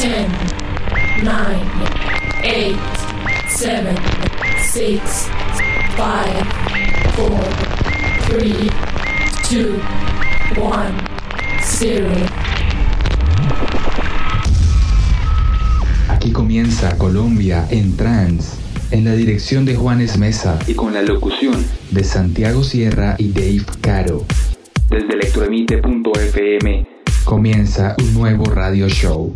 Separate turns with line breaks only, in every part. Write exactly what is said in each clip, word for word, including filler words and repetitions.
ten, nine, eight, seven, six, five, four, three, two, one, zero.
Aquí comienza Colombia en Trance, en la dirección de Juanes Mesa y con la locución de Santiago Sierra y Dave Caro. Desde electroemite punto efe eme comienza un nuevo radio show.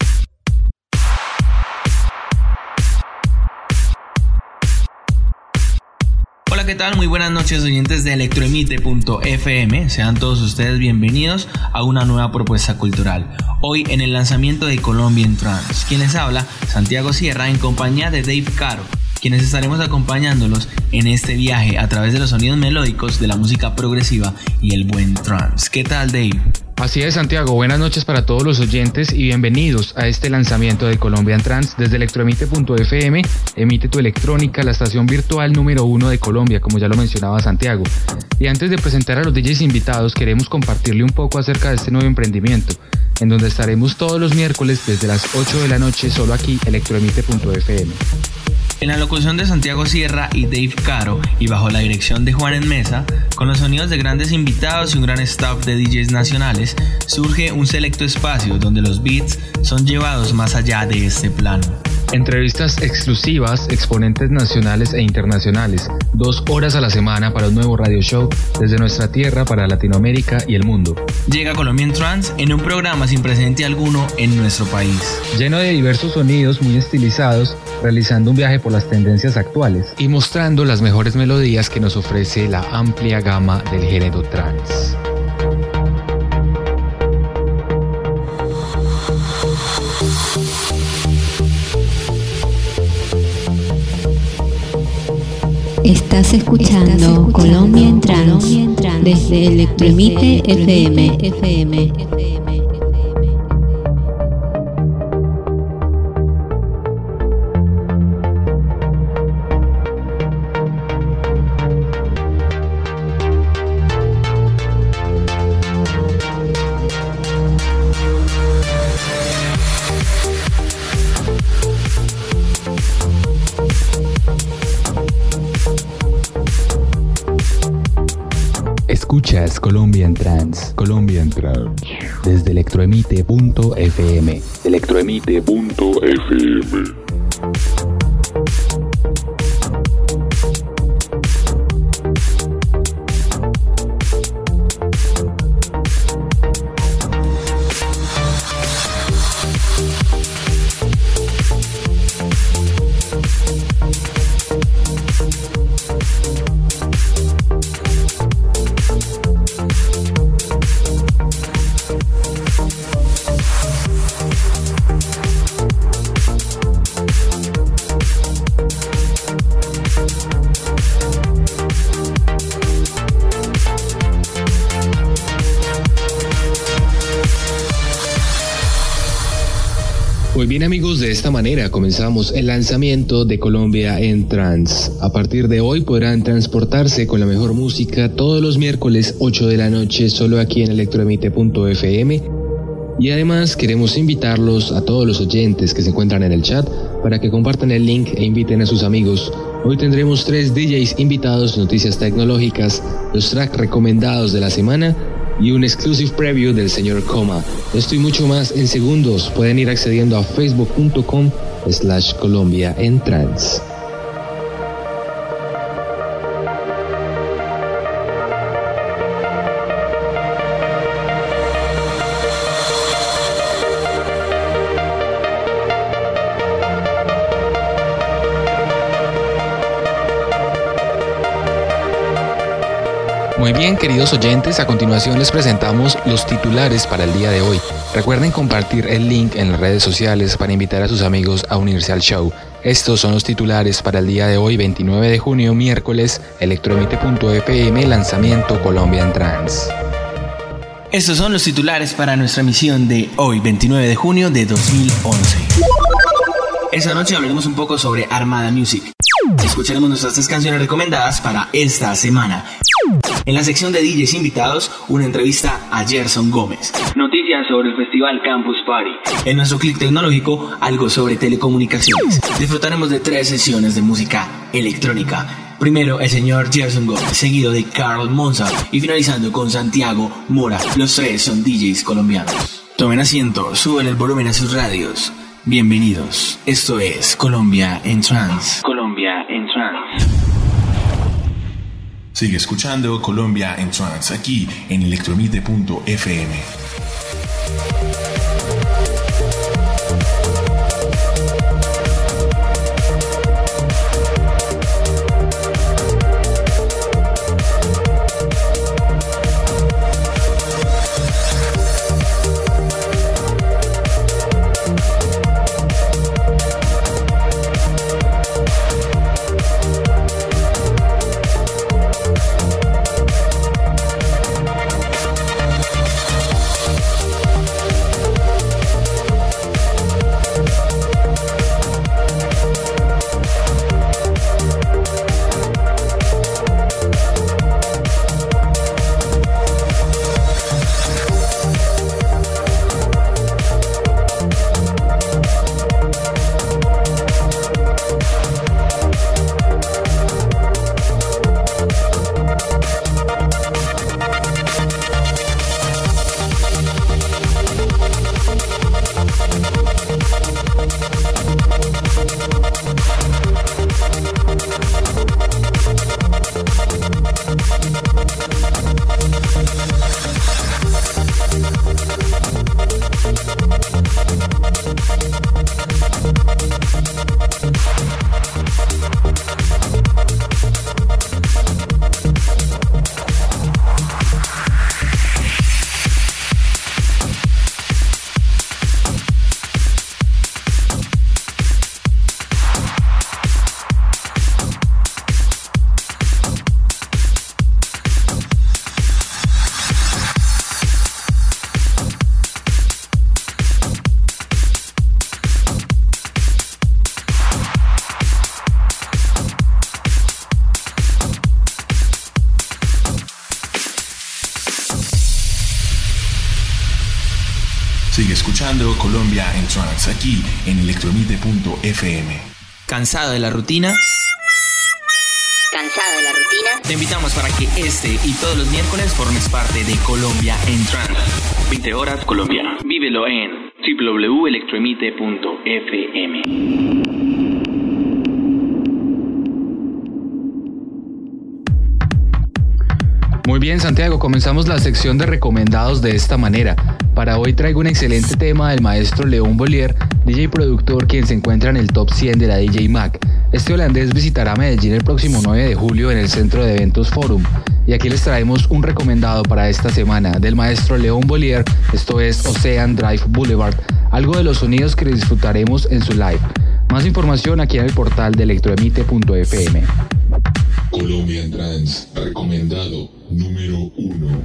Hola, ¿qué tal? Muy buenas noches, oyentes de electroemite punto efe eme. Sean todos ustedes bienvenidos a una nueva propuesta cultural. Hoy en el lanzamiento de Colombia en Trance. Quien les habla, Santiago Sierra, en compañía de Dave Caro, quienes estaremos acompañándolos en este viaje a través de los sonidos melódicos de la música progresiva y el buen trance. ¿Qué tal, Dave?
Así es, Santiago. Buenas noches para todos los oyentes y bienvenidos a este lanzamiento de Colombia en Trance desde electroemite punto efe eme. Emite tu electrónica, la estación virtual número uno de Colombia, como ya lo mencionaba Santiago. Y antes de presentar a los D Js invitados, queremos compartirle un poco acerca de este nuevo emprendimiento, en donde estaremos todos los miércoles desde las ocho de la noche, solo aquí, electroemite punto efe eme.
En la locución de Santiago Sierra y Dave Caro, y bajo la dirección de Juanes Mesa, con los sonidos de grandes invitados y un gran staff de D Js nacionales, surge un selecto espacio donde los beats son llevados más allá de este plano.
Entrevistas exclusivas, exponentes nacionales e internacionales, dos horas a la semana para un nuevo radio show desde nuestra tierra para Latinoamérica y el mundo.
Llega Colombia en Trance en un programa sin precedente alguno en nuestro país.
Lleno de diversos sonidos muy estilizados, realizando un viaje por las tendencias actuales y mostrando las mejores melodías que nos ofrece la amplia gama del género trance.
Estás escuchando, Estás escuchando Colombia en Trance desde electroemite punto efe eme.
Escuchas Colombia en Trance, Colombia en Trance, desde electroemite punto efe eme, electroemite punto efe eme.
Muy bien, amigos, de esta manera comenzamos el lanzamiento de Colombia en Trance. A partir de hoy podrán transportarse con la mejor música todos los miércoles ocho de la noche solo aquí en electroemite punto efe eme. Y además queremos invitarlos a todos los oyentes que se encuentran en el chat para que compartan el link e inviten a sus amigos. Hoy tendremos tres D Js invitados, noticias tecnológicas, los tracks recomendados de la semana y un exclusive preview del señor Coma. Esto y mucho más en segundos. Pueden ir accediendo a facebook punto com slash Colombia en Trance. Muy bien, queridos oyentes, a continuación les presentamos los titulares para el día de hoy. Recuerden compartir el link en las redes sociales para invitar a sus amigos a unirse al show. Estos son los titulares para el día de hoy, veintinueve de junio, miércoles, electroemite punto efe eme, lanzamiento Colombia en Trance.
Estos son los titulares para nuestra emisión de hoy, veintinueve de junio de dos mil once. Esta noche hablaremos un poco sobre Armada Music. Escucharemos nuestras tres canciones recomendadas para esta semana. En la sección de D Js invitados, una entrevista a Gerson Gómez. Noticias sobre el Festival Campus Party. En nuestro clic tecnológico, algo sobre telecomunicaciones. Disfrutaremos de tres sesiones de música electrónica. Primero el señor Gerson Gómez, seguido de Carl Monza y finalizando con Santiago Mora. Los tres son D Js colombianos. Tomen asiento, suben el volumen a sus radios. Bienvenidos, esto es Colombia en Trance. Colombia en Trance.
Sigue escuchando Colombia en Trance aquí en electromite punto f m. Sigue escuchando Colombia en Trance aquí en electromite punto f m.
¿Cansado de la rutina?
¿Cansado de la rutina?
Te invitamos para que este y todos los miércoles formes parte de Colombia en Trance. veinte horas Colombia. Vívelo en doble u doble u doble u punto electromite punto f m.
Muy bien, Santiago, comenzamos la sección de recomendados de esta manera. Para hoy traigo un excelente tema del maestro León Bollier, D J productor quien se encuentra en el top cien de la D J Mag. Este holandés visitará Medellín el próximo nueve de julio en el Centro de Eventos Forum. Y aquí les traemos un recomendado para esta semana del maestro León Bollier, esto es Ocean Drive Boulevard, algo de los sonidos que disfrutaremos en su live. Más información aquí en el portal de electroemite punto f m.
Colombia en Trance, recomendado número uno.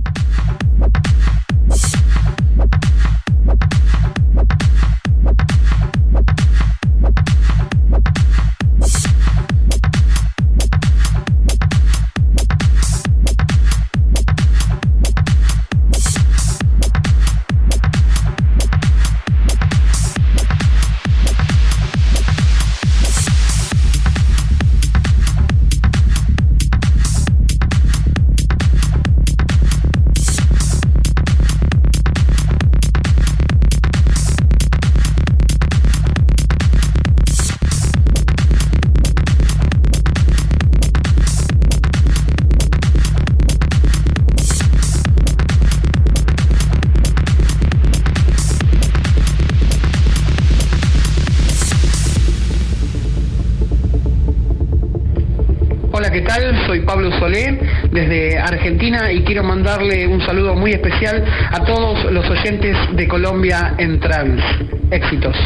¿Qué tal? Soy Pablo Solé desde Argentina y quiero mandarle un saludo muy especial a todos los oyentes de Colombia en Trance. Éxitos.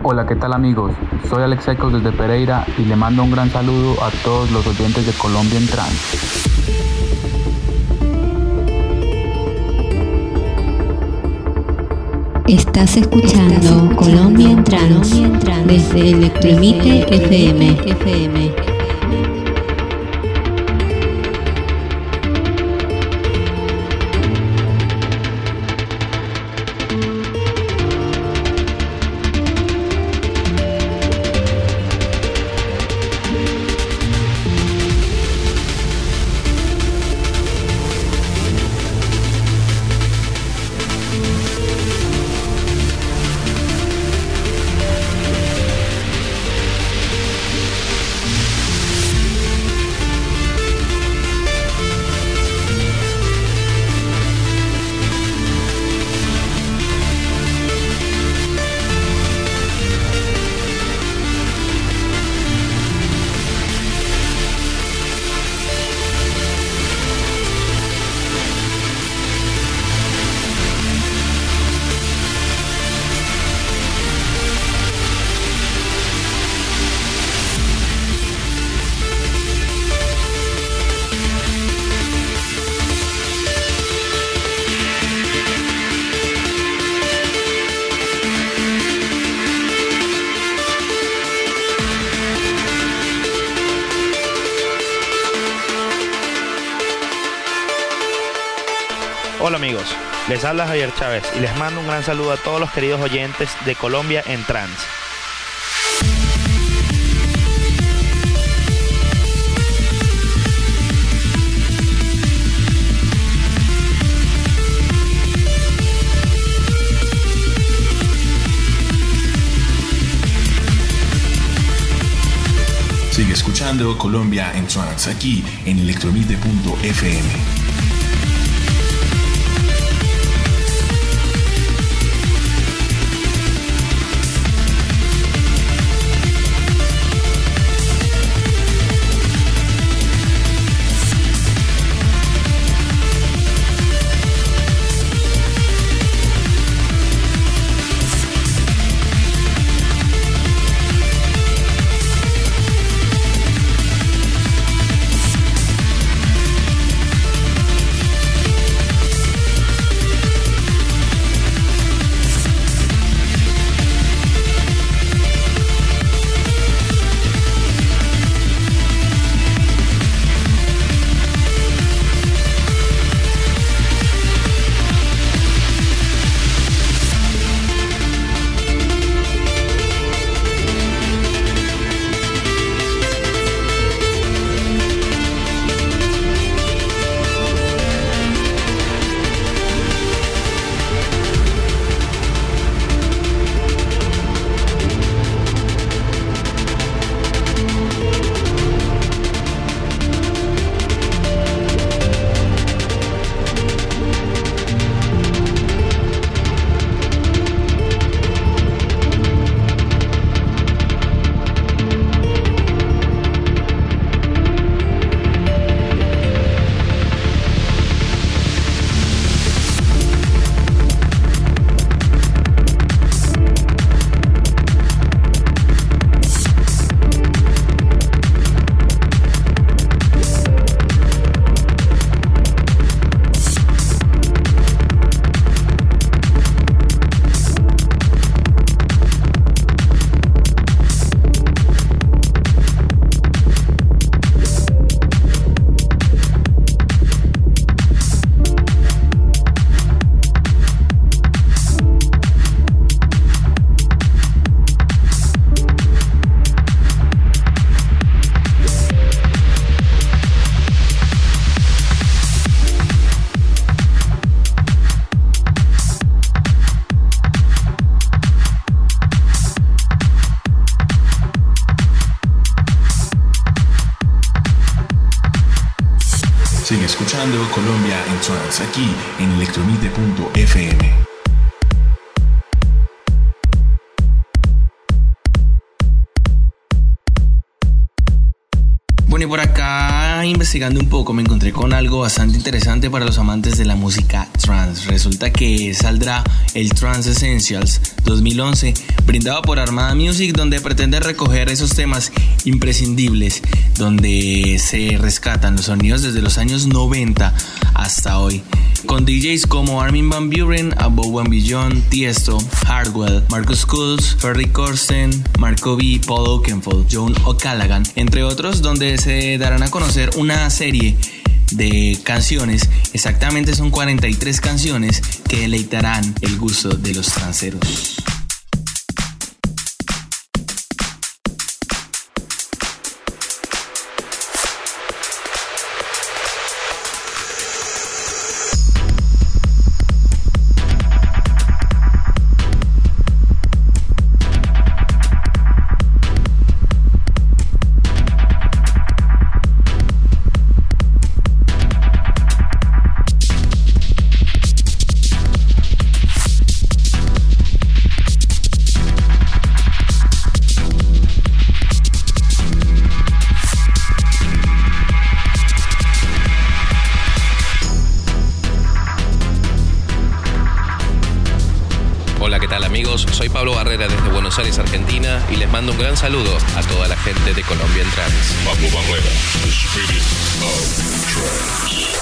Hola, ¿qué tal amigos? Soy Alex Ecos desde Pereira y le mando un gran saludo a todos los oyentes de Colombia en Trance.
Estás escuchando Colombia en Trance desde Electroemite F M.
Hola amigos, les habla Javier Chávez y les mando un gran saludo a todos los queridos oyentes de Colombia en Trance.
Sigue escuchando Colombia en Trance aquí en electroemite punto f m. Sigue escuchando Colombia en Trance aquí en electroemite punto f m.
Bueno, y por acá acá investigando un poco me encontré con algo bastante interesante para los amantes de la música trance. Resulta que saldrá el Trance Essentials dos mil once, brindado por Armada Music, donde pretende recoger esos temas imprescindibles, donde se rescatan los sonidos desde los años noventa hasta hoy, con D Js como Armin van Buuren, Above and Beyond, Tiesto, Hardwell, Marcus Schulz, Ferry Corsten, Marco B, Paul Oakenfold, John O'Callaghan, entre otros, donde se darán a conocer una serie de canciones. Exactamente son cuarenta y tres canciones que deleitarán el gusto de los tranceros.
Soy Pablo Barrera desde Buenos Aires, Argentina, y les mando un gran saludo a toda la gente de Colombia en Trance.
Pablo Barrera, the spirit of trance.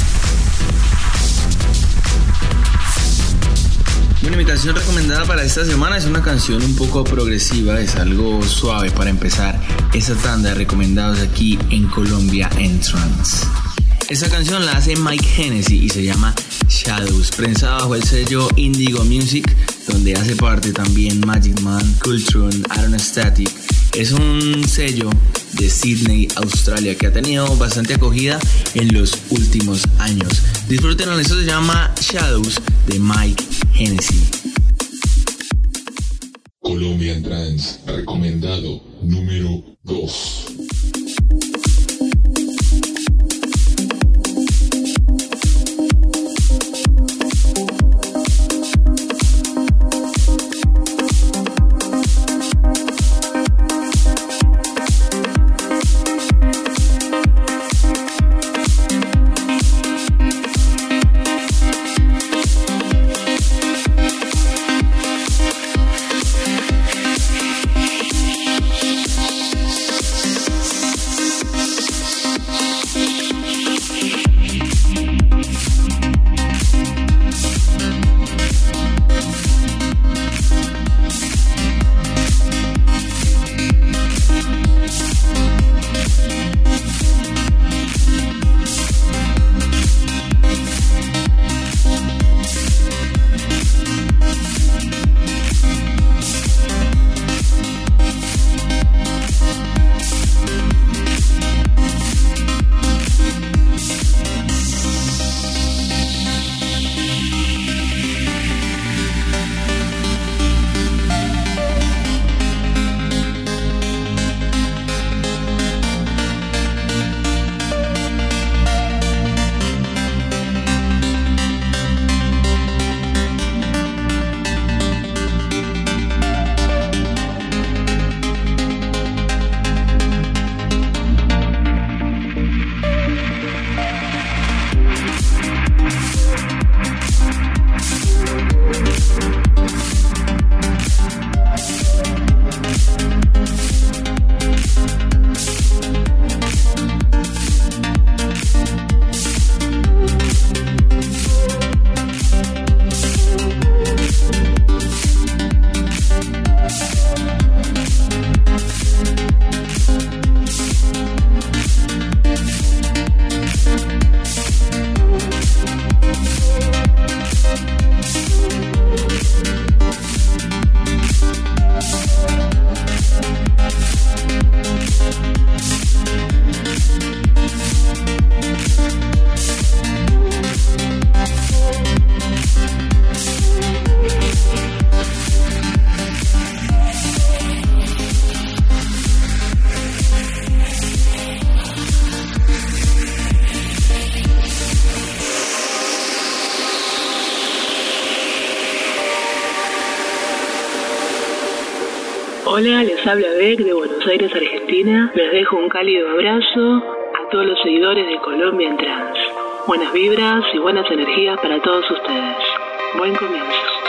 Una invitación recomendada para esta semana es una canción un poco progresiva, es algo suave para empezar esa tanda de recomendados aquí en Colombia en Trance. Esta canción la hace Mike Hennessy y se llama Shadows, prensada bajo el sello Indigo Music, donde hace parte también Magic Man, Cultron, Aaron Static. Es un sello de Sydney, Australia, que ha tenido bastante acogida en los últimos años. Disfrútenlo, esto se llama Shadows de Mike Hennessy.
Colombia en Trance, recomendado número dos.
Hola, les habla Beck de Buenos Aires, Argentina. Les dejo un cálido abrazo a todos los seguidores de Colombia en Trance. Buenas vibras y buenas energías para todos ustedes. Buen comienzo.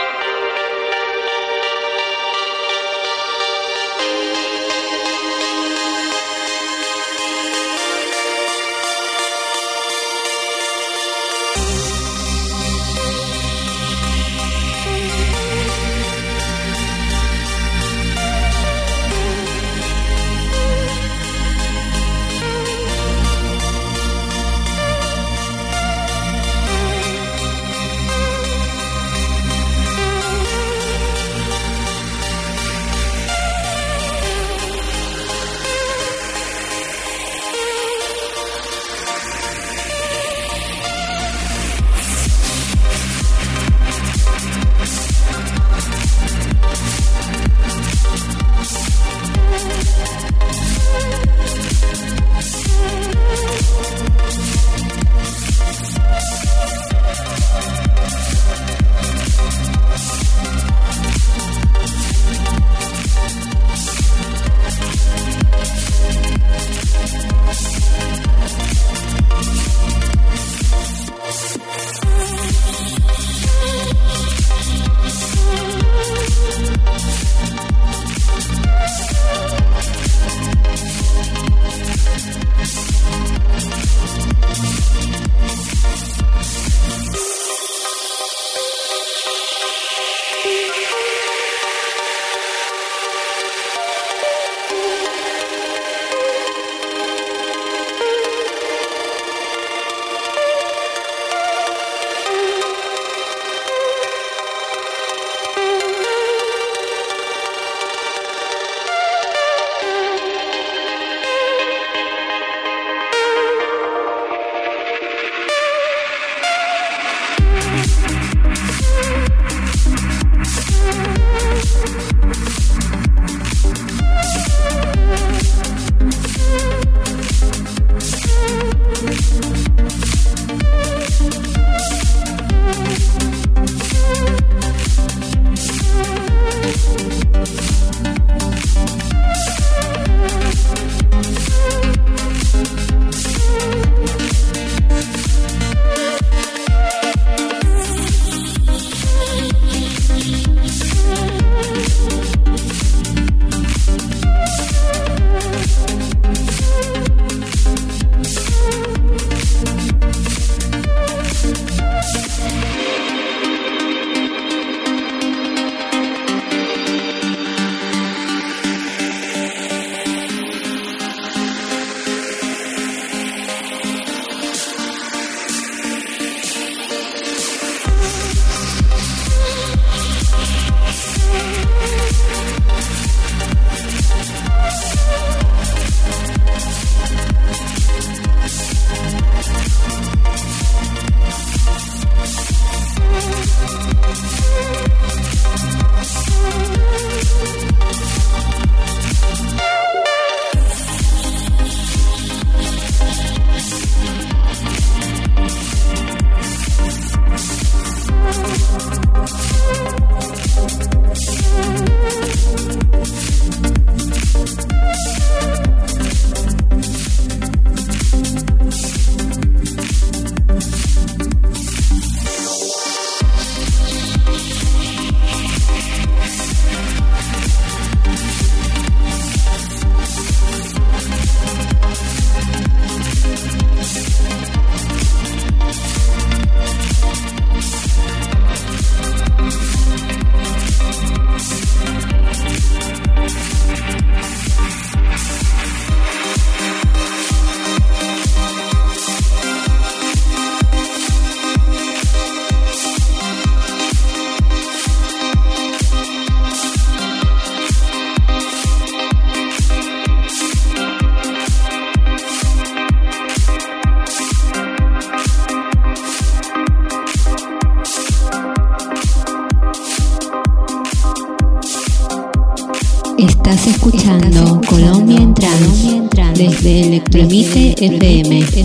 Estás escuchando Colombia en Trance desde Electromite F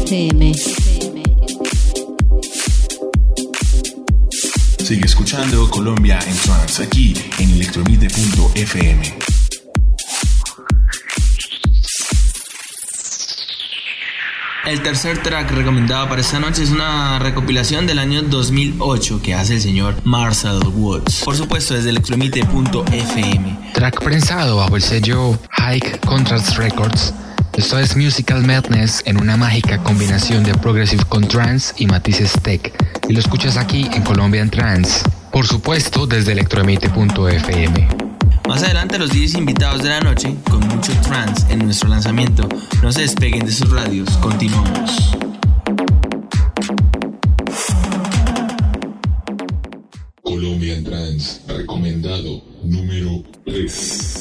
M.
Sigue escuchando Colombia en Trance aquí en electromite punto f m.
We'll be right back.
El tercer track recomendado para esta noche es una recopilación del año dos mil ocho que hace el señor Marcel Woods. Por supuesto, desde electromite punto f m.
Track prensado bajo el sello High Contrast Records. Esto es Musical Madness en una mágica combinación de progressive con trance y matices tech. Y lo escuchas aquí en Colombian Trance. Por supuesto, desde electromite punto f m.
Más adelante los D Js invitados de la noche, con mucho trance en nuestro lanzamiento. No se despeguen de sus radios, continuamos.
Colombian Trance, recomendado número tres.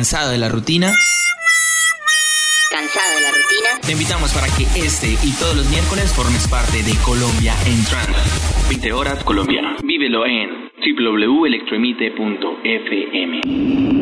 ¿Cansado de la rutina?
¿Cansado de la rutina?
Te invitamos para que este y todos los miércoles formes parte de Colombia en Trance. veinte horas Colombia. Vívelo en doble u doble u doble u punto electroemite punto efe eme.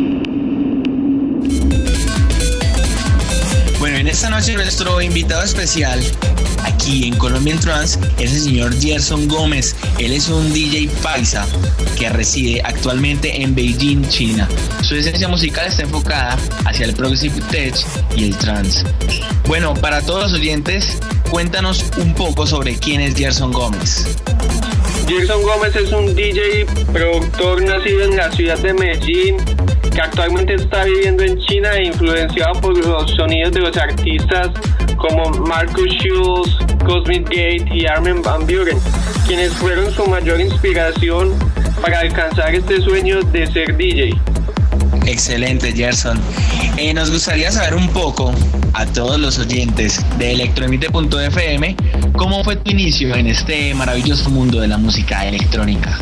Bueno, en esta noche nuestro invitado especial aquí en Colombia en Trance es el señor Gerson Gómez. Él es un D J paisa que reside actualmente en Beijing, China. Su esencia musical está enfocada hacia el progressive tech y el trance. Bueno, para todos los oyentes, cuéntanos un poco sobre quién es Gerson Gómez.
Gerson Gómez es un D J productor nacido en la ciudad de Medellín, que actualmente está viviendo en China e influenciado por los sonidos de los artistas como Marcus Schulz, Cosmic Gate y Armin van Buuren, quienes fueron su mayor inspiración para alcanzar este sueño de ser D J.
Excelente, Gerson. Eh, nos gustaría saber un poco a todos los oyentes de electroemite punto efe eme cómo fue tu inicio en este maravilloso mundo de la música electrónica.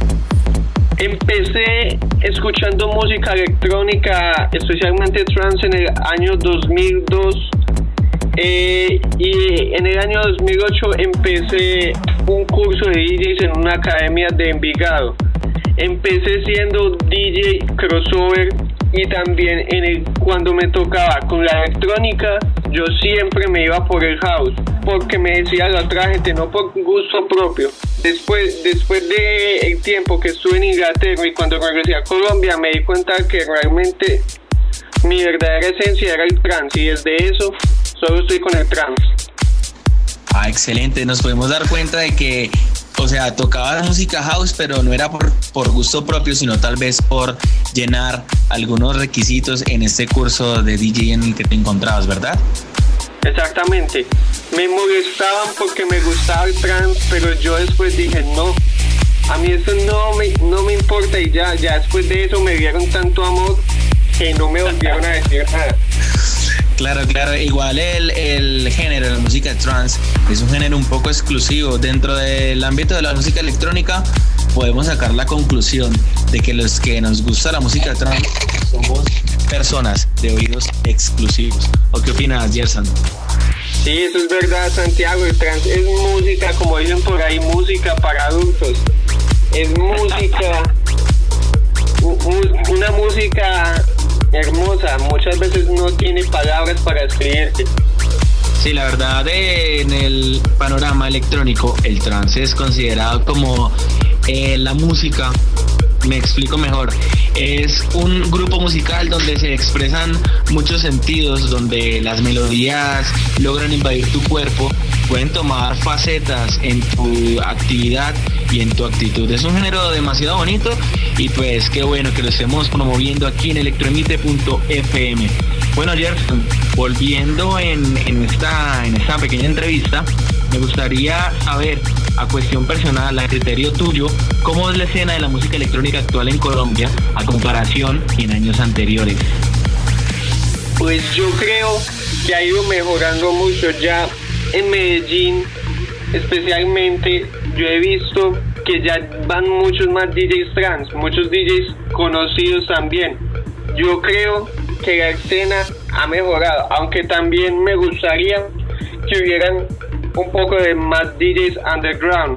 Empecé escuchando música electrónica, especialmente trance, en el año dos mil dos eh, y en el año dos mil ocho empecé un curso de D Js en una academia de Envigado. Empecé siendo D J crossover y también en el, cuando me tocaba con la electrónica, yo siempre me iba por el house, porque me decía la otra gente, no por gusto propio. Después, después de el tiempo que estuve en Inglaterra y cuando regresé a Colombia, me di cuenta que realmente mi verdadera esencia era el trance, y desde eso solo estoy con el trance.
Ah, excelente. Nos podemos dar cuenta de que, o sea, tocaba música house, pero no era por, por gusto propio, sino tal vez por llenar algunos requisitos en este curso de D J en el que te encontrabas, ¿verdad?
Exactamente. Me molestaban porque me gustaba el trance, pero yo después dije, no, a mí eso no me, no me importa, y ya, ya después de eso me dieron tanto amor que no me volvieron a decir nada.
Claro, claro, igual el, el género de la música trance es un género un poco exclusivo. Dentro del ámbito de la música electrónica podemos sacar la conclusión de que los que nos gusta la música trance somos personas de oídos exclusivos. ¿O qué opinas, Gerson?
Sí, eso es verdad, Santiago. El trance es música, como dicen por ahí, música para adultos. Es música, una música hermosa, muchas veces no tiene palabras para describirte.
Sí, la verdad, en el panorama electrónico, el trance es considerado como eh, la música, me explico mejor, es un grupo musical donde se expresan muchos sentidos, donde las melodías logran invadir tu cuerpo, pueden tomar facetas en tu actividad y en tu actitud. Es un género demasiado bonito y pues qué bueno que lo estemos promoviendo aquí en electroemite punto efe eme. Bueno, Gerson, volviendo en, en, esta, en esta pequeña entrevista, me gustaría saber, a cuestión personal, a criterio tuyo, cómo es la escena de la música electrónica actual en Colombia a comparación en años anteriores.
Pues yo creo que ha ido mejorando mucho. Ya en Medellín, especialmente, yo he visto que ya van muchos más D Js trans, muchos D Js conocidos también. Yo creo que la escena ha mejorado, aunque también me gustaría que hubieran un poco de más D Js underground.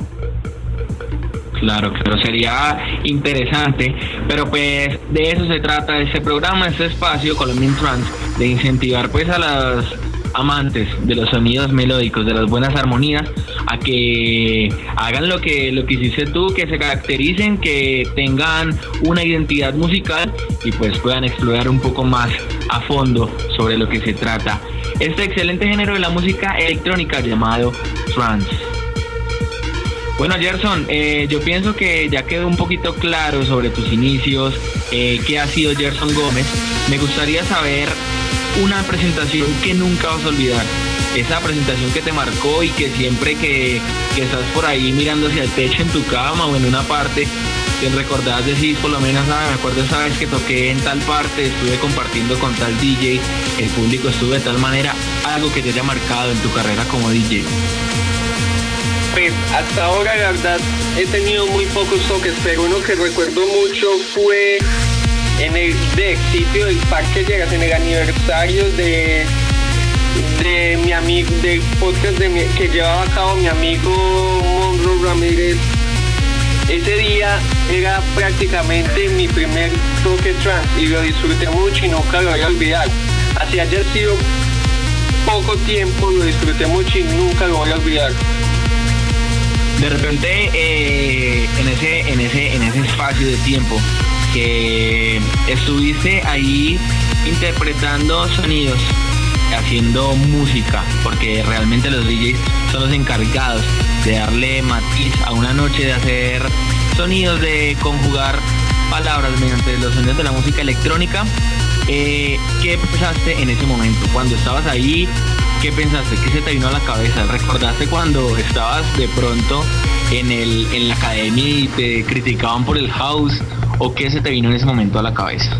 Claro, claro, sería interesante, pero pues de eso se trata este programa, este espacio Colombian Trance, de incentivar pues a las amantes de los sonidos melódicos, de las buenas armonías, a que hagan lo que lo que hiciste tú, que se caractericen, que tengan una identidad musical y pues puedan explorar un poco más a fondo sobre lo que se trata este excelente género de la música electrónica llamado trance. Bueno, Gerson, eh, yo pienso que ya quedó un poquito claro sobre tus inicios, eh, qué ha sido Gerson Gómez. Me gustaría saber una presentación que nunca vas a olvidar, esa presentación que te marcó y que siempre que, que estás por ahí mirando hacia el techo en tu cama o en una parte, te recordás, decís por lo menos, ah, me acuerdo esa vez que toqué en tal parte, estuve compartiendo con tal D J, el público estuvo de tal manera, algo que te haya marcado en tu carrera como D J.
Pues hasta ahora la verdad he tenido muy pocos toques, pero uno que recuerdo mucho fue en el D E C sitio del Parque Lleras, en el aniversario de de mi amigo, del podcast de mi, que llevaba a cabo mi amigo Monroe Ramírez. Ese día era prácticamente mi primer toque trance y lo disfruté mucho y nunca lo voy a olvidar. Así haya sido poco tiempo, lo disfruté mucho y nunca lo voy a olvidar.
De repente, eh, en ese, en ese, en ese espacio de tiempo que estuviste ahí interpretando sonidos, haciendo música, porque realmente los D Js son los encargados de darle matiz a una noche, de hacer sonidos, de conjugar palabras mediante los sonidos de la música electrónica. Eh, ¿Qué pensaste en ese momento? Cuando estabas ahí, ¿qué pensaste? ¿Qué se te vino a la cabeza? ¿Recordaste cuando estabas de pronto en, el, en la academia y te criticaban por el house? ¿O qué se te vino en ese momento a la cabeza?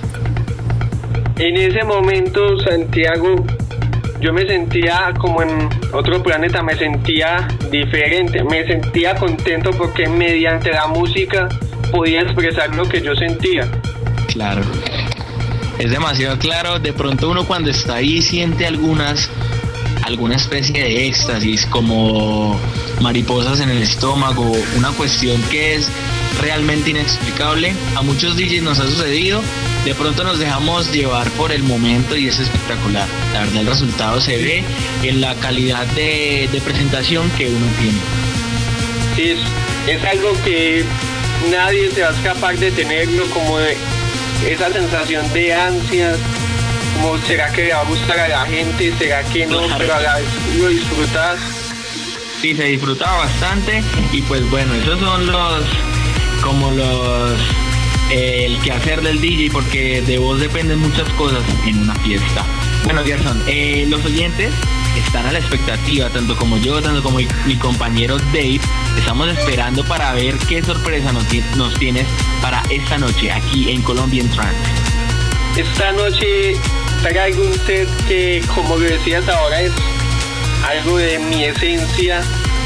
En ese momento, Santiago, yo me sentía como en otro planeta, me sentía diferente, me sentía contento porque mediante la música podía expresar lo que yo sentía.
Claro, es demasiado claro. De pronto uno cuando está ahí siente algunas, alguna especie de éxtasis, como mariposas en el estómago, una cuestión que es realmente inexplicable. A muchos D Js nos ha sucedido. De pronto nos dejamos llevar por el momento y es espectacular. La verdad, el resultado se ve en la calidad de, de presentación que uno tiene.
Sí, es, es algo que nadie se va a escapar de tenerlo, como de esa sensación de ansias, como será que le va a gustar a la gente, será que no, claro, pero a la vez lo disfrutas.
Sí, se disfruta bastante y pues bueno, esos son los, como los... Eh, el quehacer del D J, porque de vos dependen muchas cosas en una fiesta. Bueno, Gerson, eh, los oyentes están a la expectativa, tanto como yo, tanto como mi, mi compañero Dave. Estamos esperando para ver qué sorpresa nos, nos tienes para esta noche aquí en Colombian Trance.
Esta noche traigo un set que, como lo decías ahora, es algo de mi esencia,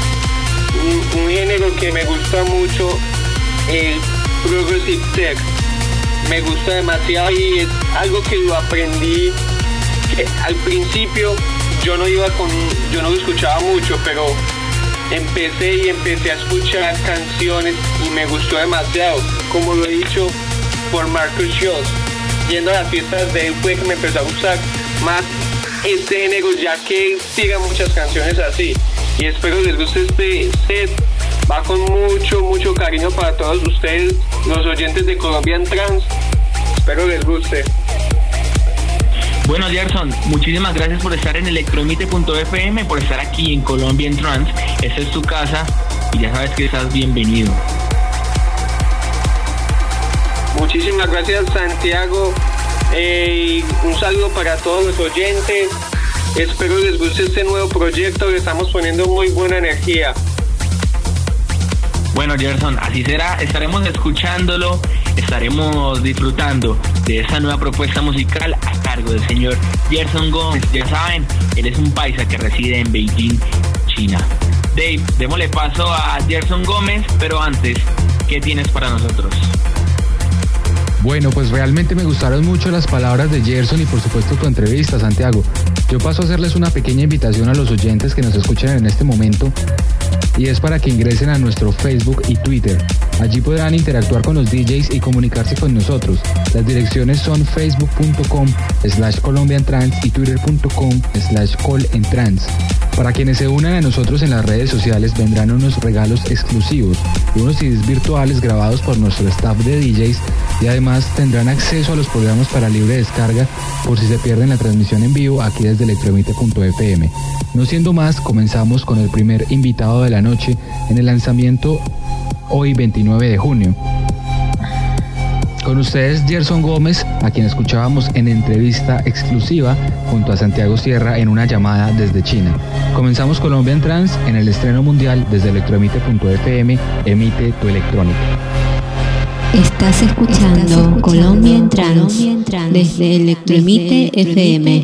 un, un género que me gusta mucho, el Progressive Tech. Me gusta demasiado y es algo que lo aprendí, que al principio yo no iba con, yo no lo escuchaba mucho, pero empecé y empecé a escuchar canciones y me gustó demasiado. Como lo he dicho por Marcus Schultz, yendo a las fiestas de él fue que me empezó a gustar más este género, ya que él tira muchas canciones así. Y espero les guste este set. Va con mucho, mucho cariño para todos ustedes, los oyentes de Colombian Trance. Espero les guste.
Bueno, Gerson, muchísimas gracias por estar en electromite punto f m, por estar aquí en Colombian Trance. Esta es tu casa y ya sabes que estás bienvenido.
Muchísimas gracias, Santiago. Eh, un saludo para todos los oyentes. Espero les guste este nuevo proyecto. Le estamos poniendo muy buena energía.
Bueno, Gerson, así será. Estaremos escuchándolo, estaremos disfrutando de esta nueva propuesta musical a cargo del señor Gerson Gómez. Ya saben, él es un paisa que reside en Beijing, China. Dave, démosle paso a Gerson Gómez, pero antes, ¿qué tienes para nosotros?
Bueno, pues realmente me gustaron mucho las palabras de Gerson y por supuesto tu entrevista, Santiago. Yo paso a hacerles una pequeña invitación a los oyentes que nos escuchan en este momento, y es para que ingresen a nuestro Facebook y Twitter. Allí podrán interactuar con los D Js y comunicarse con nosotros. Las direcciones son facebook punto com slash colombian trance y twitter punto com slash colentrance. Para quienes se unan a nosotros en las redes sociales vendrán unos regalos exclusivos y unos C Ds virtuales grabados por nuestro staff de D Js, y además tendrán acceso a los programas para libre descarga por si se pierden la transmisión en vivo aquí desde electromite punto f m. No siendo más, comenzamos con el primer invitado de la noche en el lanzamiento hoy veintinueve de junio. Con ustedes Gerson Gómez, a quien escuchábamos en entrevista exclusiva junto a Santiago Sierra en una llamada desde China. Comenzamos Colombian Trance en el estreno mundial desde electromite punto f m, emite tu electrónica.
Estás escuchando, Estás escuchando Colombian Trance desde Electroemite F M.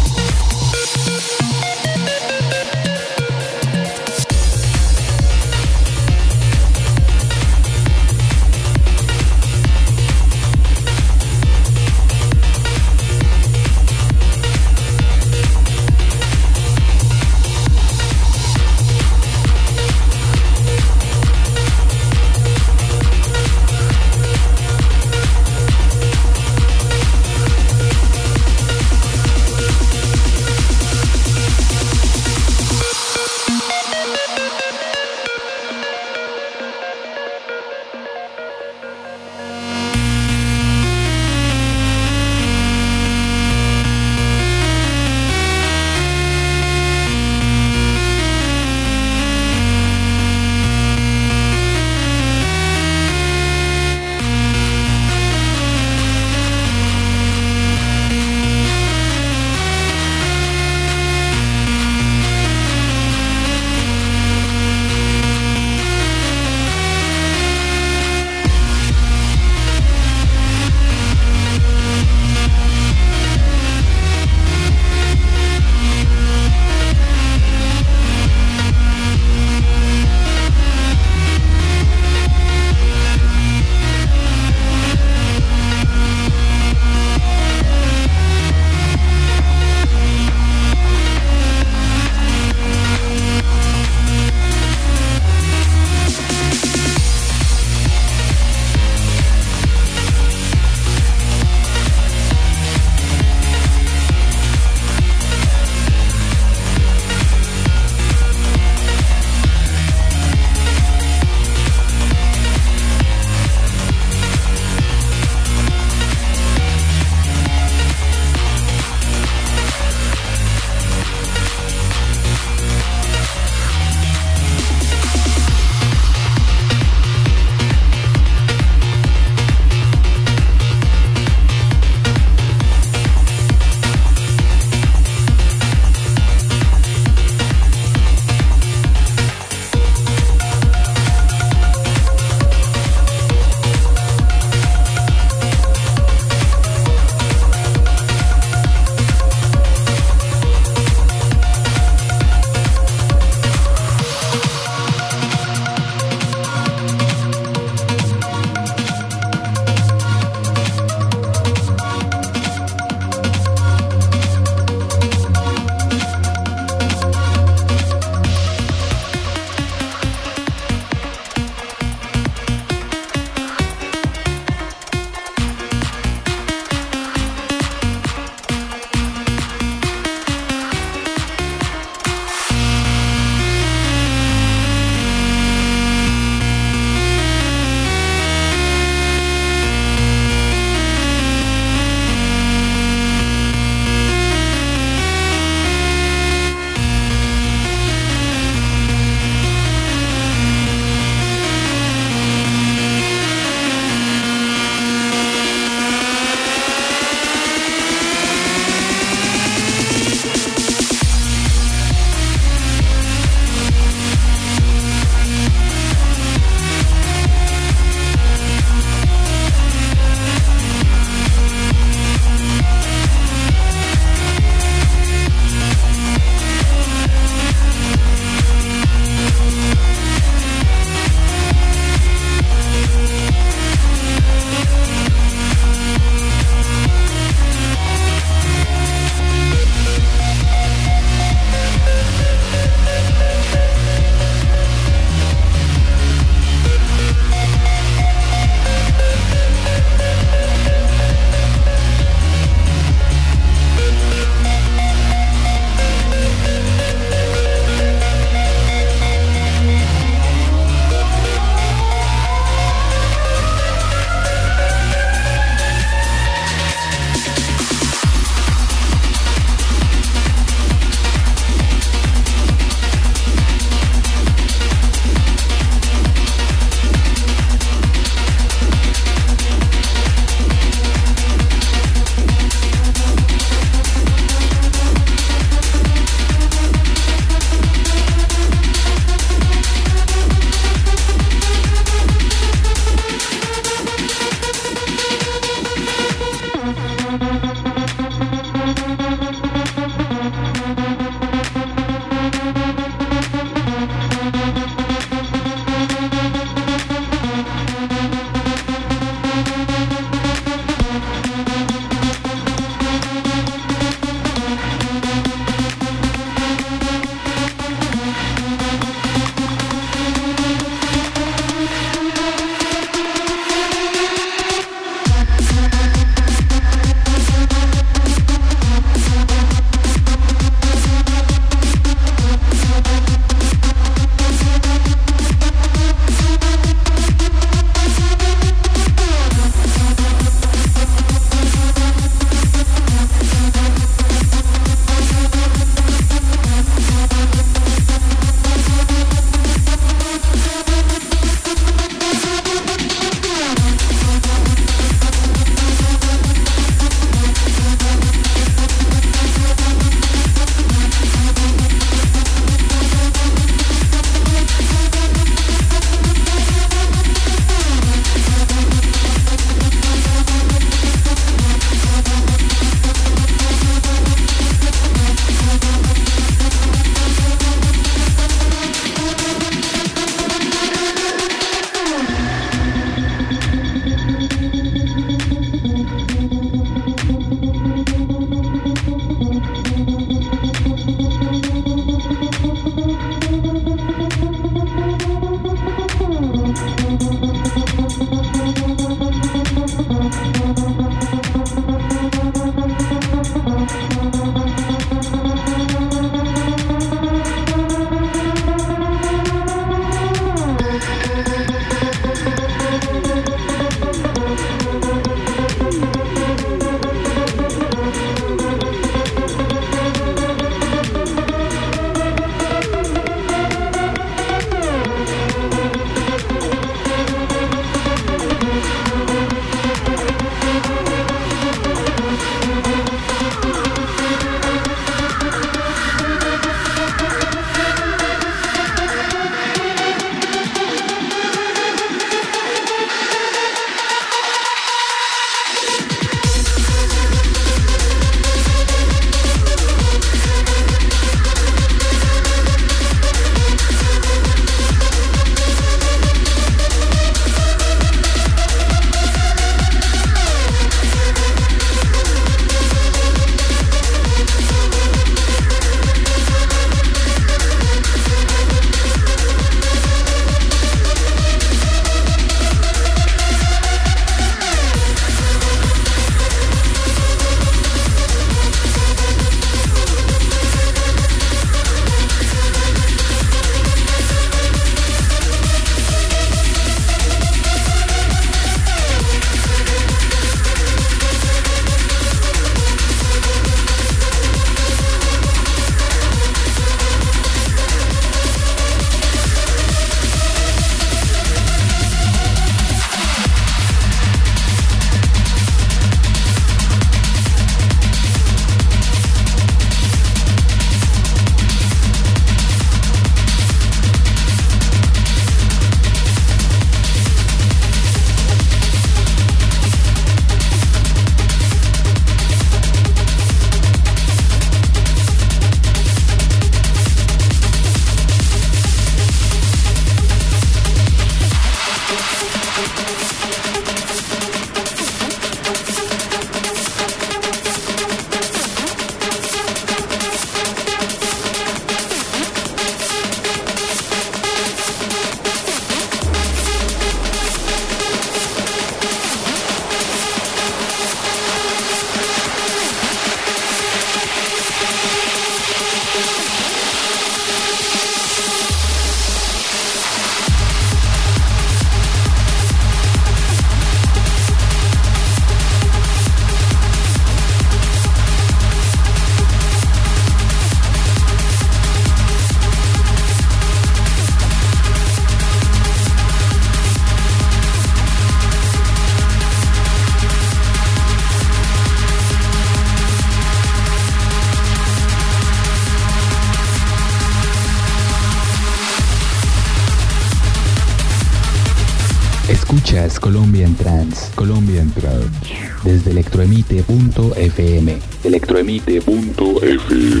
Escuchas Colombian Trance, Colombian Trance, desde electroemite punto f m, electroemite punto f m.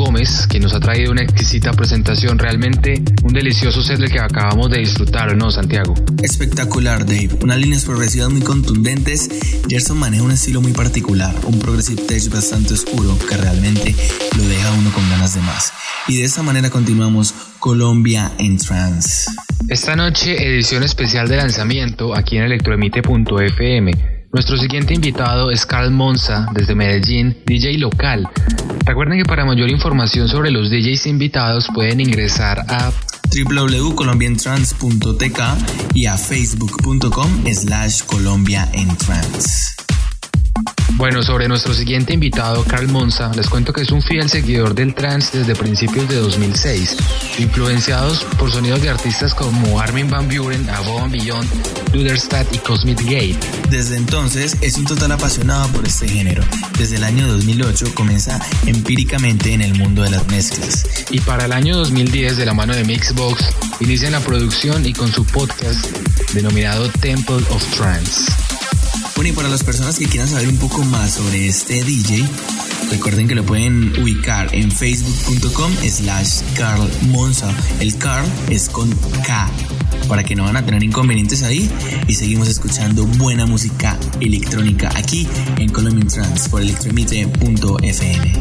Gómez, que nos ha traído una exquisita presentación. Realmente un delicioso set del que acabamos de disfrutar, ¿o no, Santiago?
Espectacular, Dave. Unas líneas progresivas muy contundentes. Gerson maneja un estilo muy particular, un progressive tech bastante oscuro que realmente lo deja a uno con ganas de más. Y de esta manera continuamos Colombia en Trance.
Esta noche, edición especial de lanzamiento aquí en electroemite punto efe eme. Nuestro siguiente invitado es Carl Monza, desde Medellín, D J local. Recuerden que para mayor información sobre los D Js invitados pueden ingresar a
doble u doble u doble u punto colombian trance punto t k y a facebook punto com slash Colombia en Trance.
Bueno, sobre nuestro siguiente invitado, Carl Monza, les cuento que es un fiel seguidor del trance desde principios de dos mil seis, influenciados por sonidos de artistas como Armin van Buuren, Above and Beyond, Duderstadt y Cosmic Gate.
Desde entonces es un total apasionado por este género. Desde el año dos mil ocho comienza empíricamente en el mundo de las mezclas.
Y para el año dos mil diez, de la mano de Mixbox, inicia la producción y con su podcast denominado Temple of Trance.
Bueno, y para las personas que quieran saber un poco más sobre este D J, recuerden que lo pueden ubicar en facebook punto com slash Carl Monza. El Carl es con K, para que no van a tener inconvenientes ahí. Y seguimos escuchando buena música electrónica aquí en Colombian Trance por electroemite punto efe eme.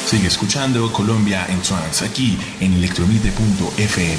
Sigue escuchando Colombia en Trance aquí en electromite punto f m.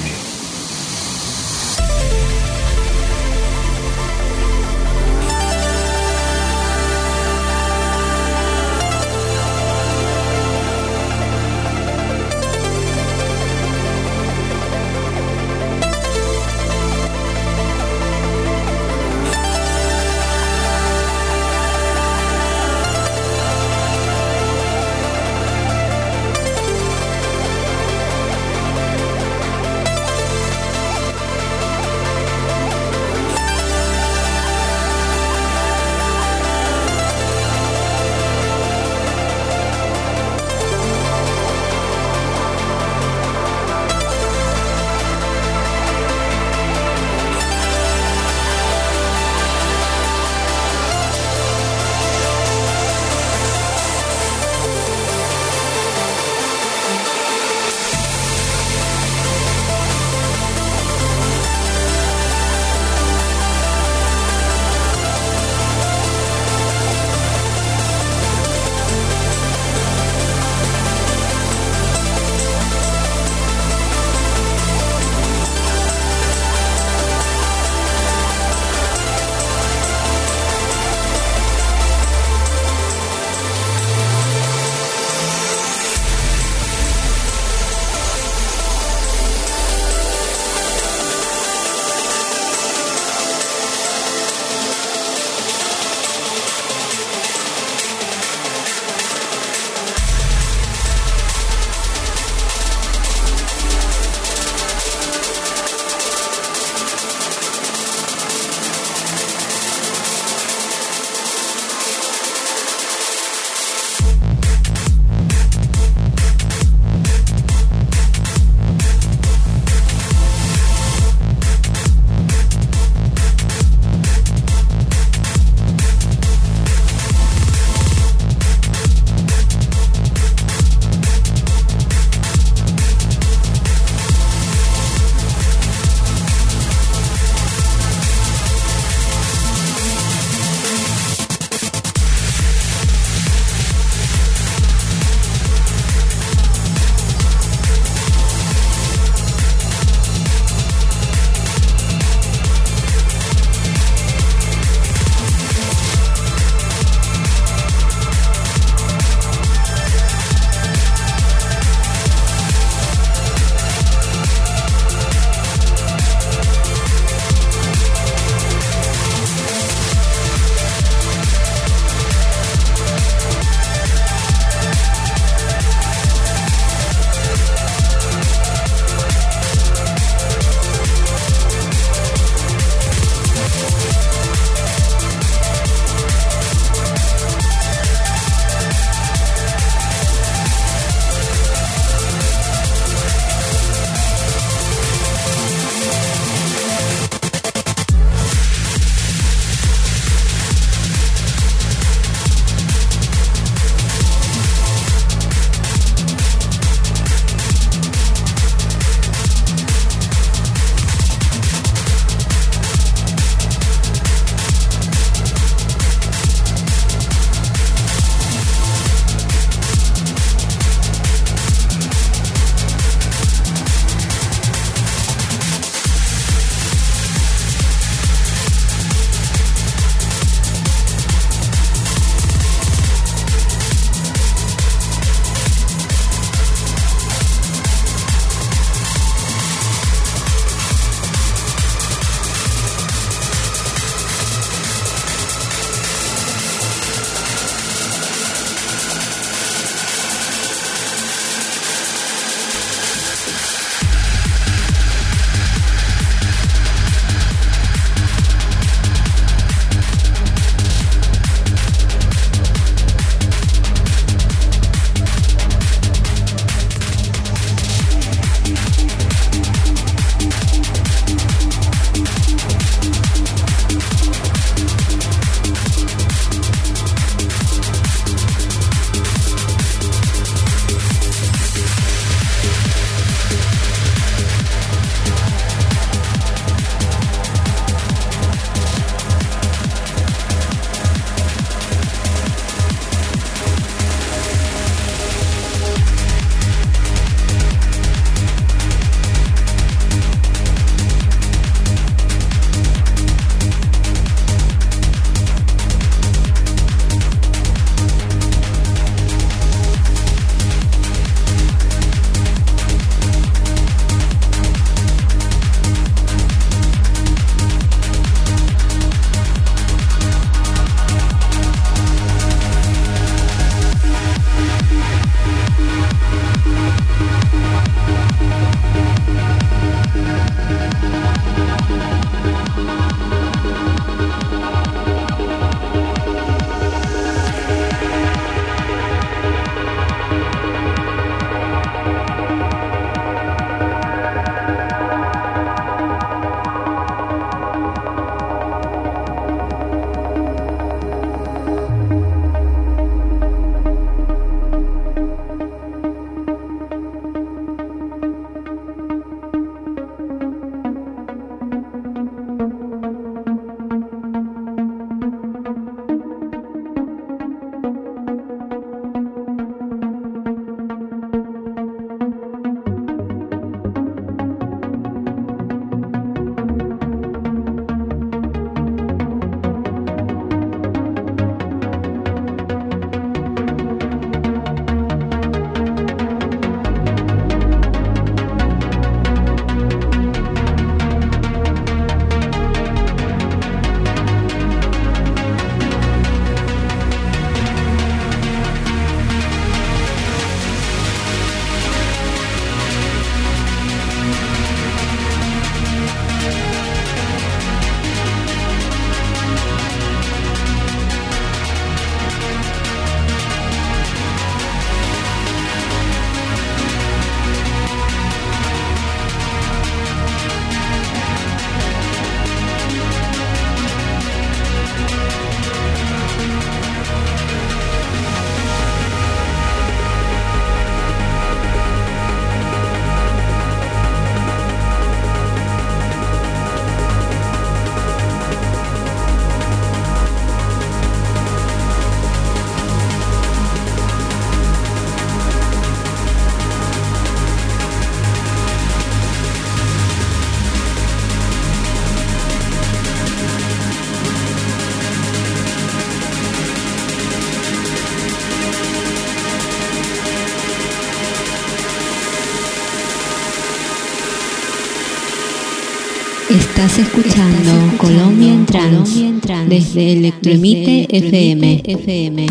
Estás escuchando Colombia en Trance desde Electroemite F M.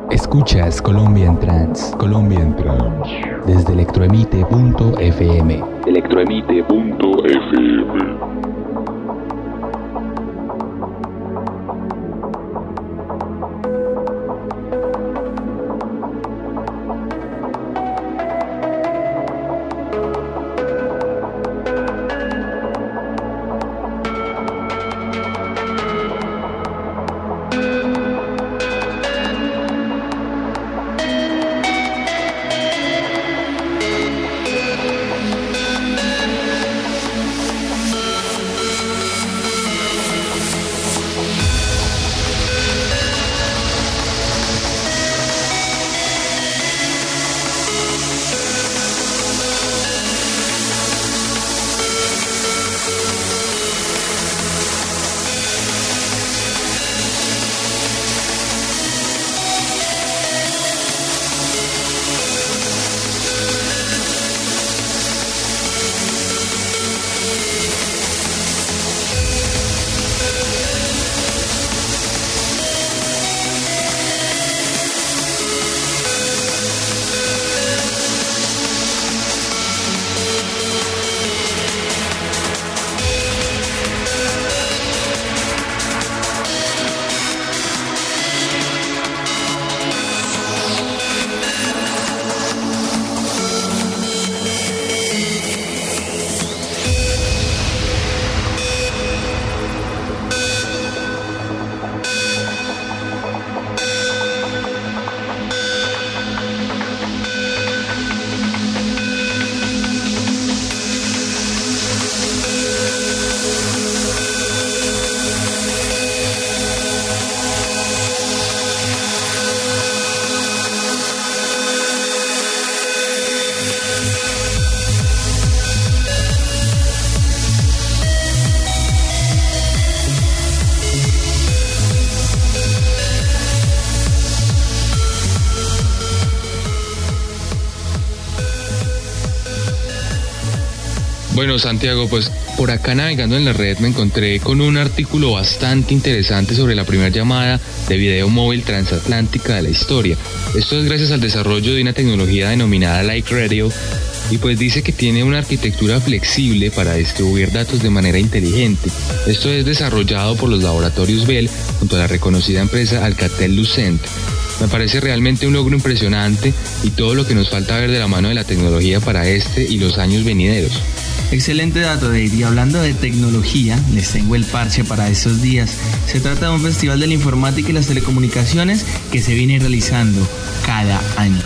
Escuchas Colombian Trans, Colombian Trans, desde electroemite punto f m. electroemite punto f m.
Bueno, Santiago, pues por acá navegando en la red me encontré con un artículo bastante interesante sobre la primera llamada de video móvil transatlántica de la historia. Esto es gracias al desarrollo de una tecnología denominada Light Radio, y pues dice que tiene una arquitectura flexible para distribuir datos de manera inteligente. Esto es desarrollado por los laboratorios Bell junto a la reconocida empresa Alcatel-Lucent. Me parece realmente un logro impresionante y todo lo que nos falta ver de la mano de la tecnología para este y los años venideros.
Excelente dato, Dave. Y hablando de tecnología, les tengo el parche para estos días. Se trata de un festival de la informática y las telecomunicaciones que se viene realizando cada año.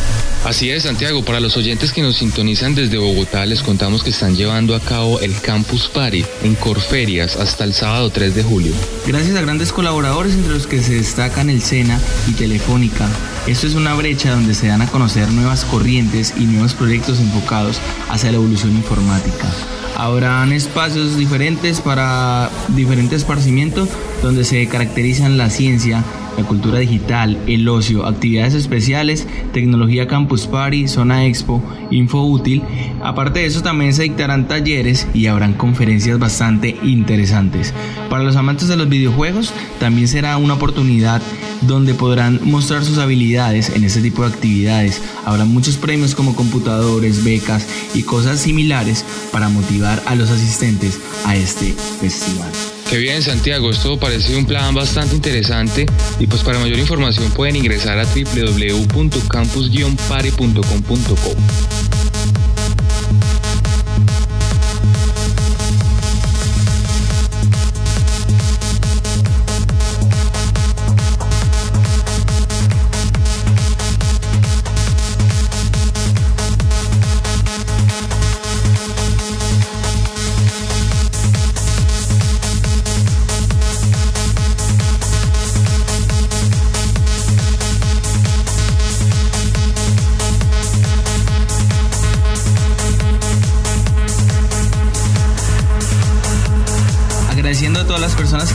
Así es, Santiago. Para los oyentes que nos sintonizan desde Bogotá, les contamos que están llevando a cabo el Campus Party en Corferias hasta el sábado tres de julio.
Gracias a grandes colaboradores, entre los que se destacan el SENA y Telefónica. Esto es una brecha donde se dan a conocer nuevas corrientes y nuevos proyectos enfocados hacia la evolución informática. Habrán espacios diferentes para diferente esparcimiento donde se caracterizan la ciencia, la cultura digital, el ocio, actividades especiales, tecnología Campus Party, zona expo, info útil. Aparte de eso también se dictarán talleres y habrán conferencias bastante interesantes. Para los amantes de los videojuegos también será una oportunidad donde podrán mostrar sus habilidades en este tipo de actividades. Habrá muchos premios como computadores, becas y cosas similares para motivar a los asistentes a este festival.
Qué bien, Santiago, esto parece un plan bastante interesante y pues para mayor información pueden ingresar a doble u doble u doble u punto campus guion party punto com punto co.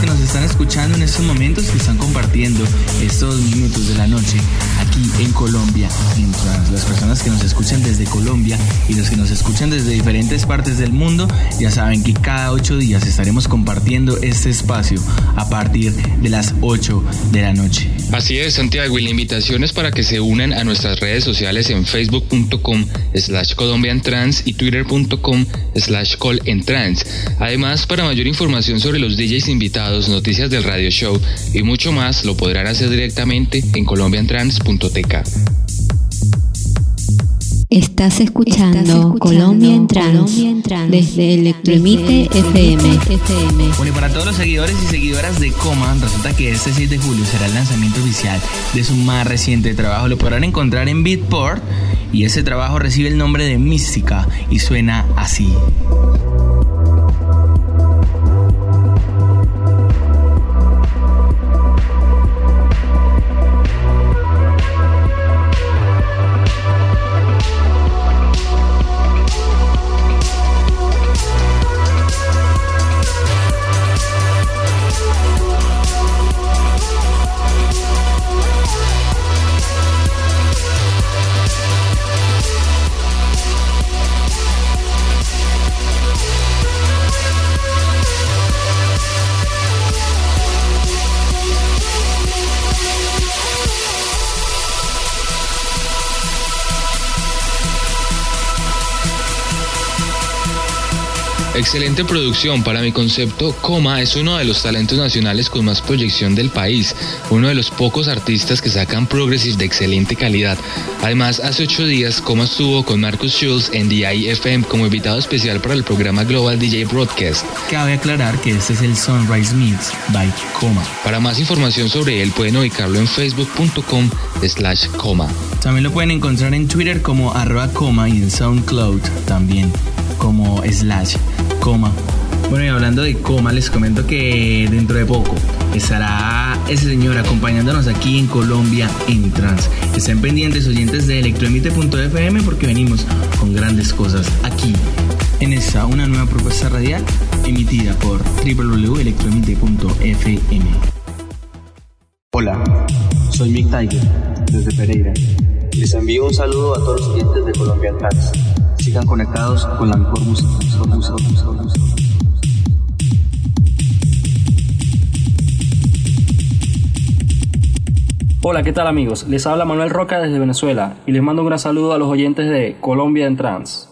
que nos están escuchando en estos momentos, que están compartiendo estos minutos de la noche aquí en Colombia en Trans. Las personas que nos escuchan desde Colombia y los que nos escuchan desde diferentes partes del mundo, ya saben que cada ocho días estaremos compartiendo este espacio a partir de las ocho de la noche.
Así es, Santiago, y la invitación es para que se unan a nuestras redes sociales en facebook punto com slash colombiantrans y twitter punto com slash colentrans. Además, para mayor información sobre los D Js invitados, noticias del radio show y mucho más, lo podrán hacer directamente en colombiantrans punto t k.
Estás escuchando, Estás escuchando Colombia en Trans desde Electroemite F M.
Bueno, y para todos los seguidores y seguidoras de Coma, resulta que este seis de julio será el lanzamiento oficial de su más reciente trabajo. Lo podrán encontrar en Beatport y ese trabajo recibe el nombre de Mística y suena así.
Excelente producción. Para mi concepto, Coma es uno de los talentos nacionales con más proyección del país, uno de los pocos artistas que sacan progressive de excelente calidad. Además, hace ocho días, Coma estuvo con Marcus Schulz en D I F M como invitado especial para el programa Global D J Broadcast.
Cabe aclarar que este es el Sunrise Mix by Coma.
Para más información sobre él, pueden ubicarlo en facebook punto com slash Coma.
También lo pueden encontrar en Twitter como arroba Coma y en SoundCloud también como slash Coma. Bueno, y hablando de Coma, les comento que dentro de poco estará ese señor acompañándonos aquí en Colombia en Trans. Estén pendientes, oyentes de electroemite punto f m, porque venimos con grandes cosas aquí en esta, una nueva propuesta radial emitida por doble u doble u doble u punto electroemite punto f m.
Hola, soy Mick Tiger, desde Pereira. Les envío un saludo a todos los oyentes de Colombia en Trans. Sigan conectados con la mejor música. Mejor música, mejor música.
Hola, ¿qué tal amigos? Les habla Manuel Roca desde Venezuela y les mando un gran saludo a los oyentes de Colombia en Trans.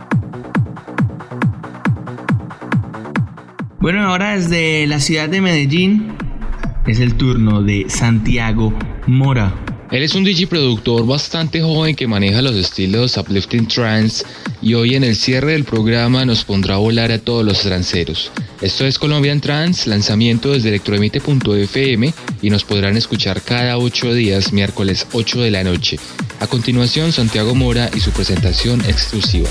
Bueno, ahora desde la ciudad de Medellín es el turno de Santiago Mora.
Él es un D J productor bastante joven que maneja los estilos uplifting trance y hoy en el cierre del programa nos pondrá a volar a todos los tranceros. Esto es Colombia en Trance, lanzamiento desde electroemite punto f m y nos podrán escuchar cada ocho días, miércoles ocho de la noche. A continuación, Santiago Mora y su presentación exclusiva.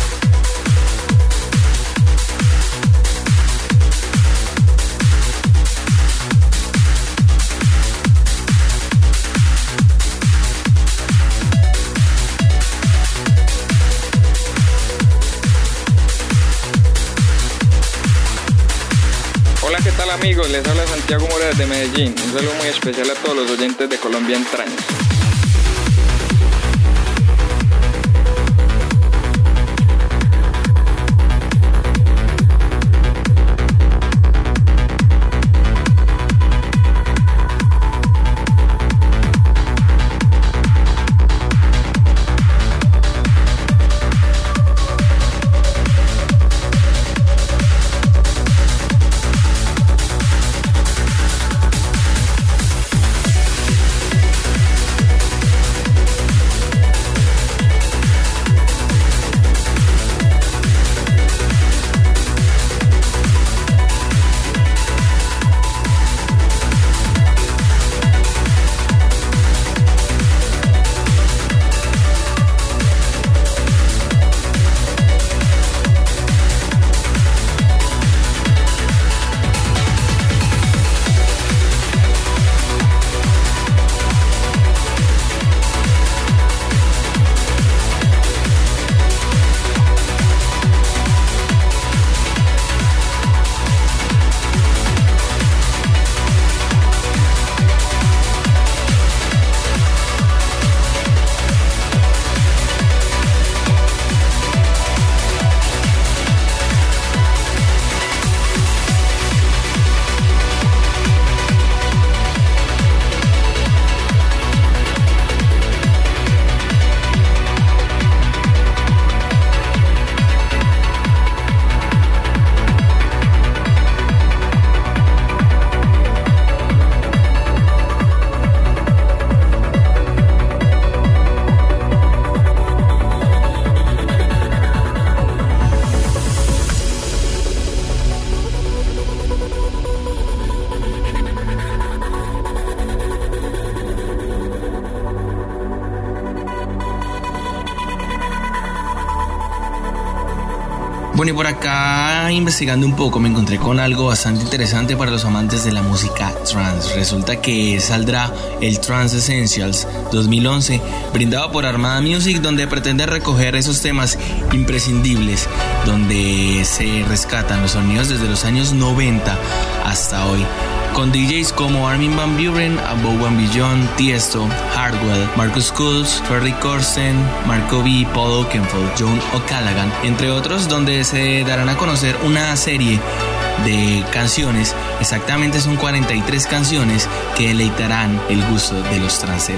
Amigos, les habla Santiago Mora desde Medellín. Un saludo muy especial a todos los oyentes de Colombia en Trance.
Bueno, y por acá investigando un poco me encontré con algo bastante interesante para los amantes de la música trance. Resulta que saldrá el Trance Essentials dos mil once, brindado por Armada Music, donde pretende recoger esos temas imprescindibles, donde se rescatan los sonidos desde los años noventa hasta hoy, con D Js como Armin van Buuren, Above and Beyond, Tiesto, Hardwell, Marcus Schulz, Ferry Corsten, Marco B, Paul Oakenfold, John O'Callaghan, entre otros, donde se darán a conocer una serie de canciones. Exactamente son cuarenta y tres canciones que deleitarán el gusto de los tranceros.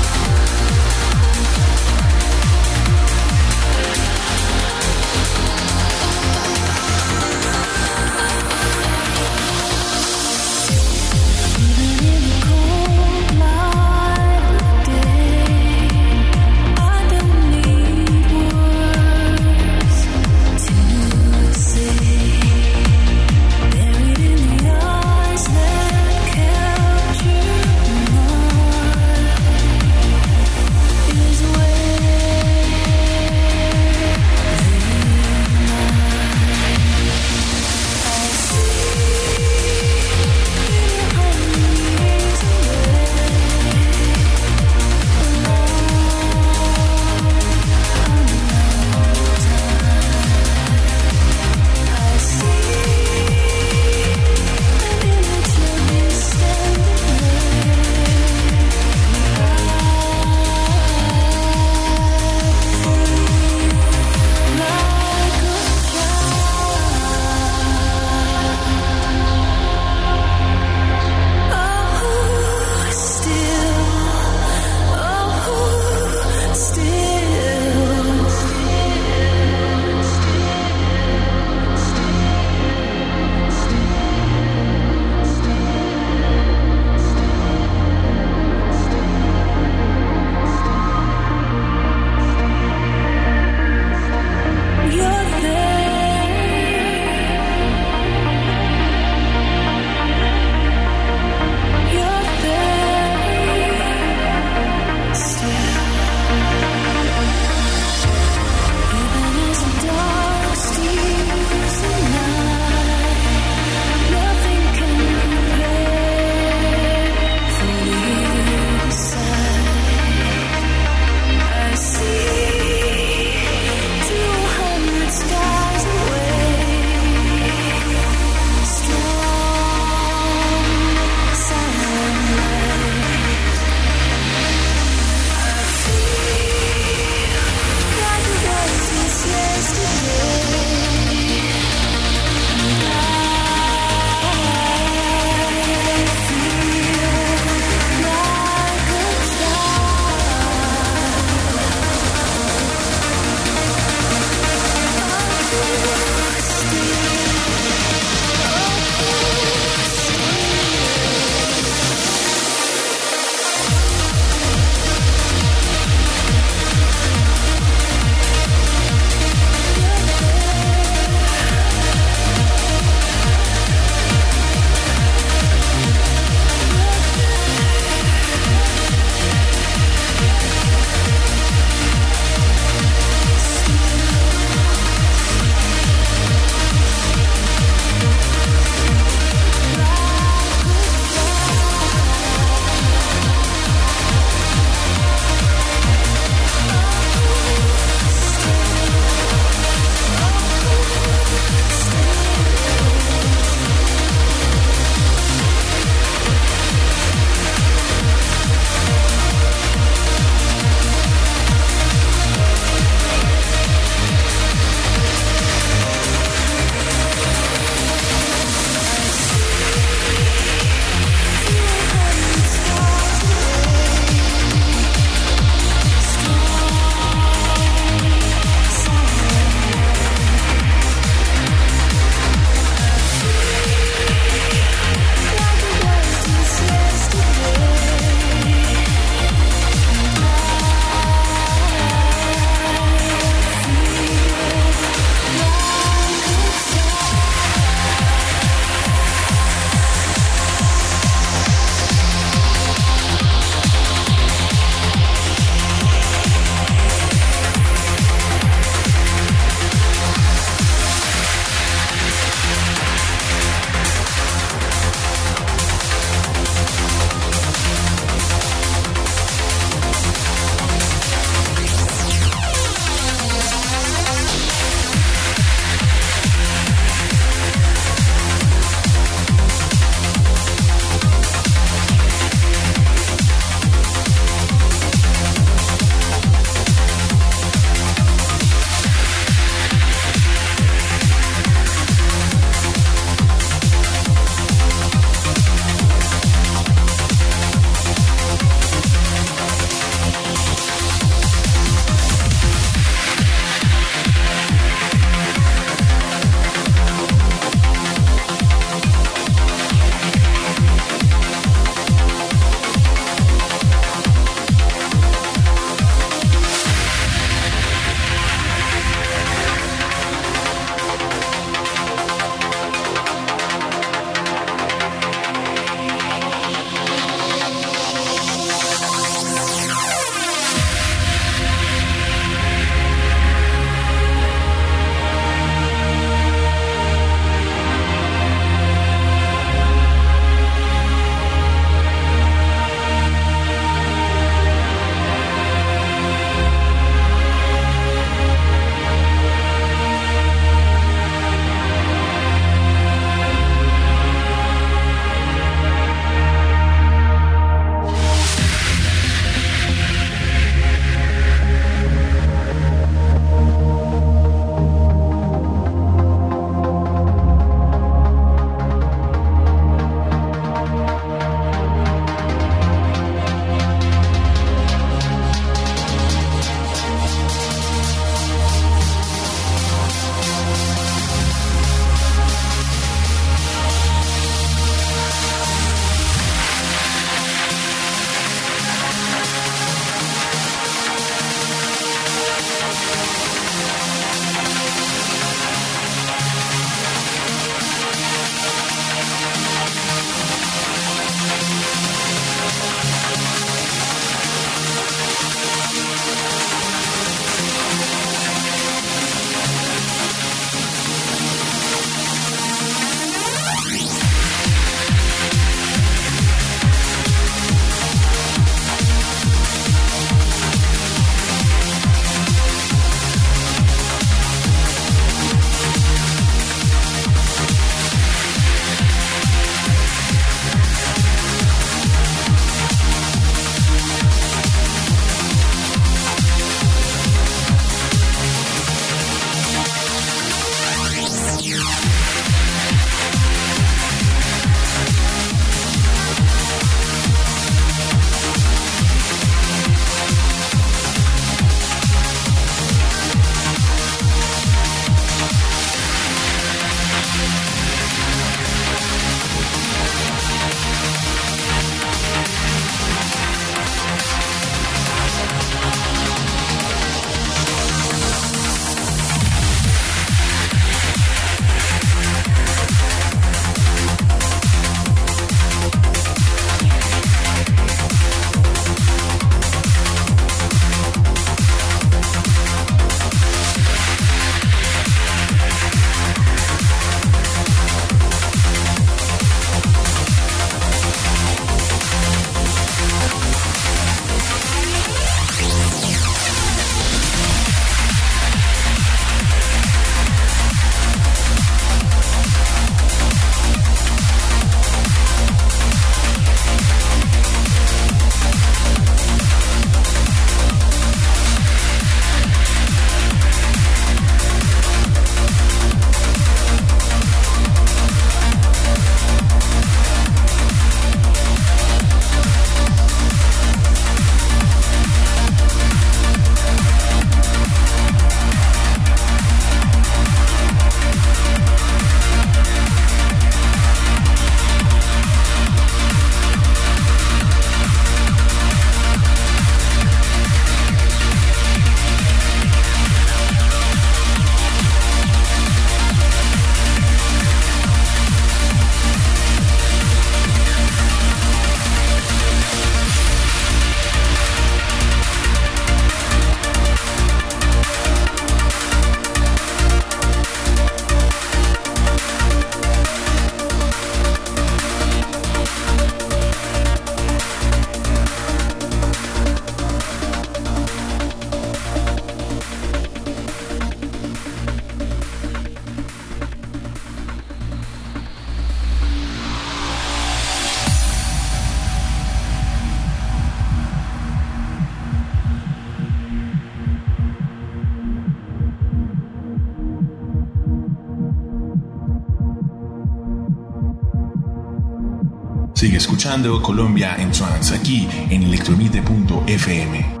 Sigue escuchando Colombia en Trance aquí en electromite punto f m.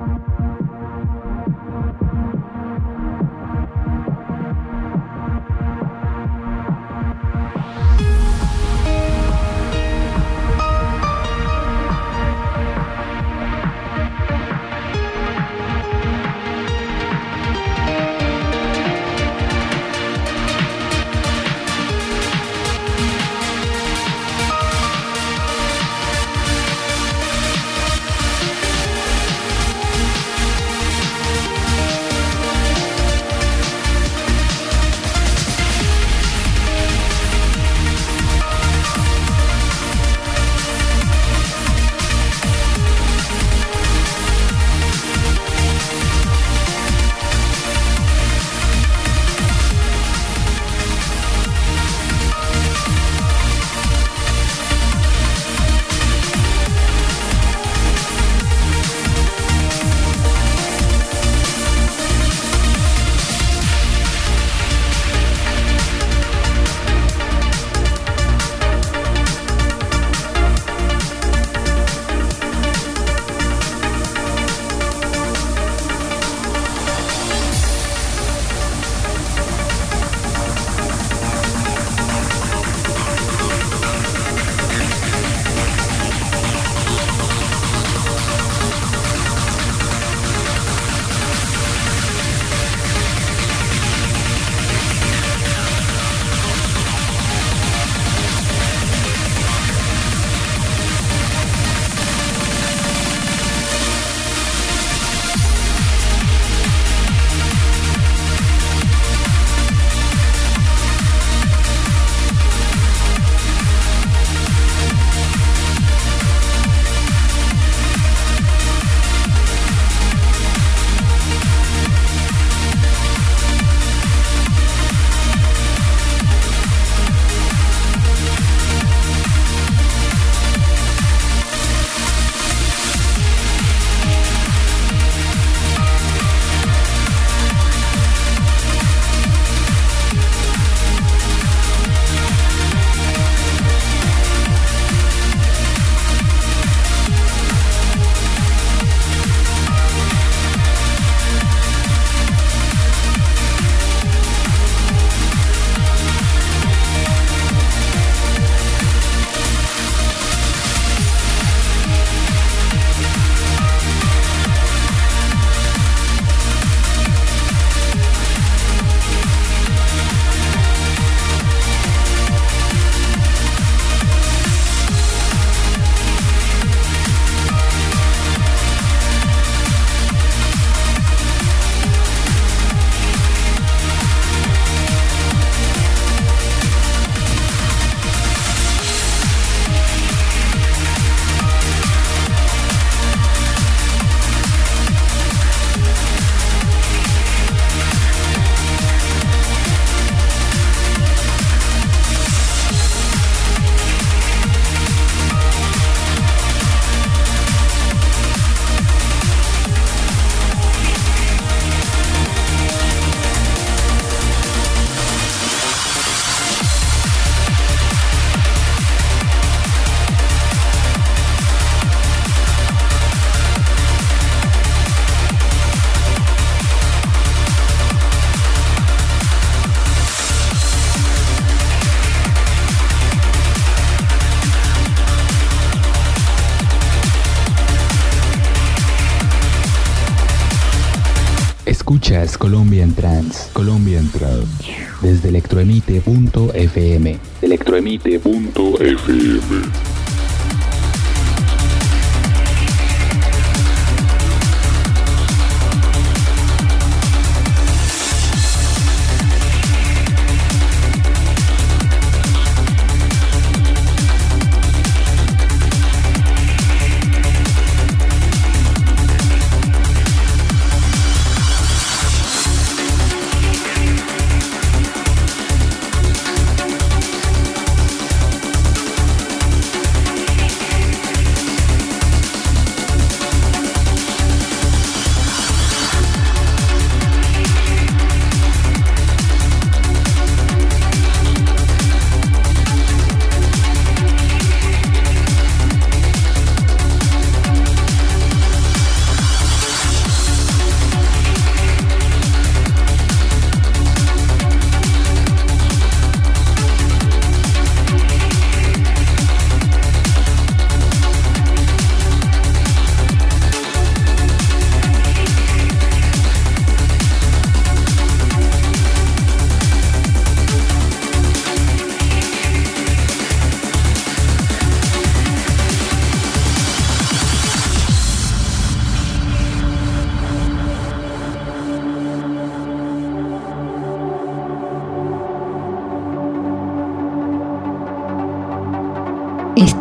Escuchas Colombian Trance, Colombian Trance, desde electroemite punto f m. electroemite punto f m.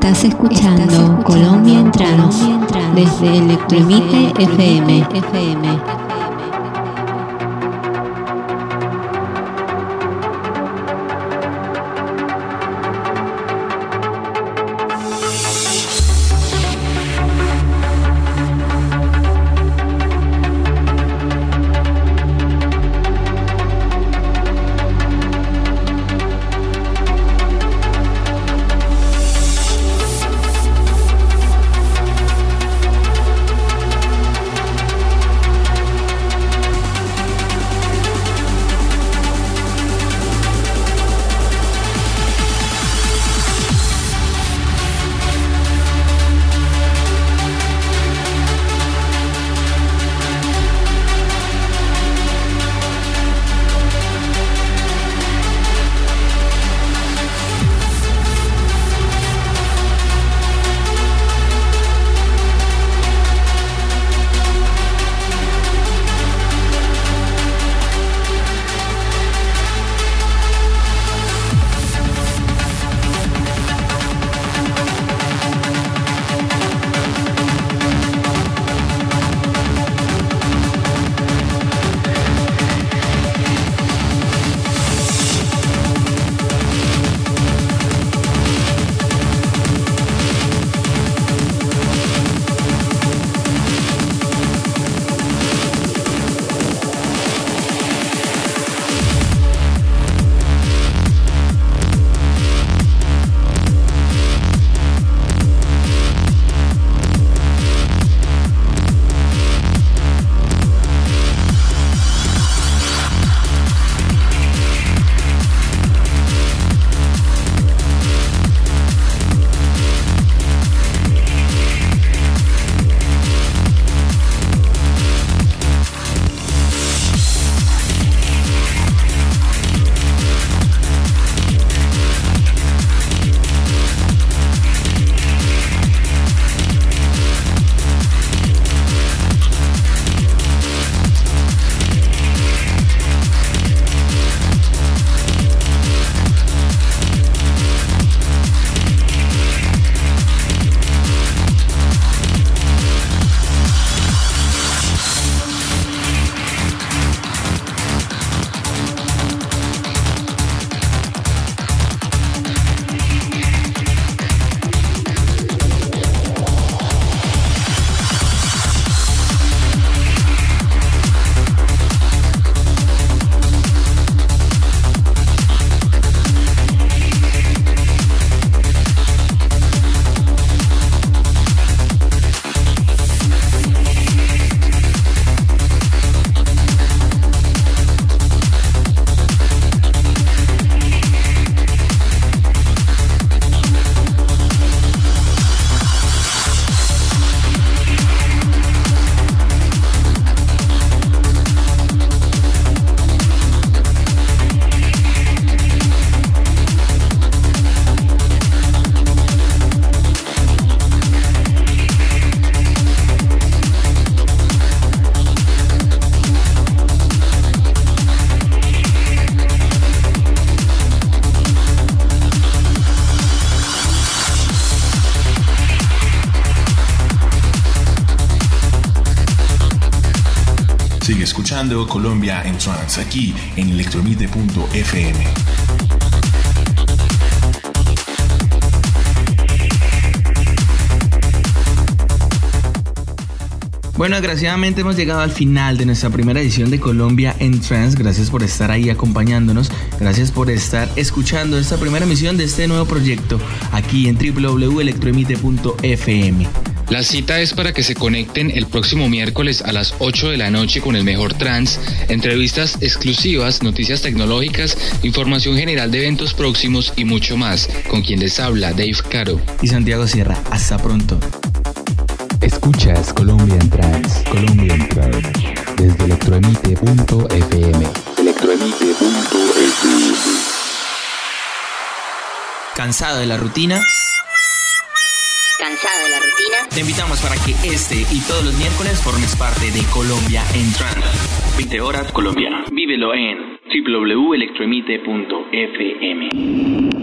Estás escuchando, Estás escuchando Colombia en Trance desde Electroemite F M. F M.
Sigue escuchando Colombia en Trance aquí en electroemite punto f m.
Bueno, desgraciadamente hemos llegado al final de nuestra primera edición de Colombia en Trance. Gracias por estar ahí acompañándonos. Gracias por estar escuchando esta primera emisión de este nuevo proyecto aquí en doble u doble u doble u punto electroemite punto f m.
La cita es para que se conecten el próximo miércoles a las ocho de la noche con el mejor trance, entrevistas exclusivas, noticias tecnológicas, información general de eventos próximos y mucho más. Con quien les habla, Dave Caro
y Santiago Sierra. Hasta pronto.
Escuchas Colombia en Trance, Colombia en Trance, desde electroemite punto f m. electroemite punto f m.
¿Cansado de la rutina?
¿Cansado de la rutina?
Te invitamos para que este y todos los miércoles formes parte de Colombia en Trance. veinte horas Colombia. Vívelo en doble u doble u doble u punto electroemite punto f m.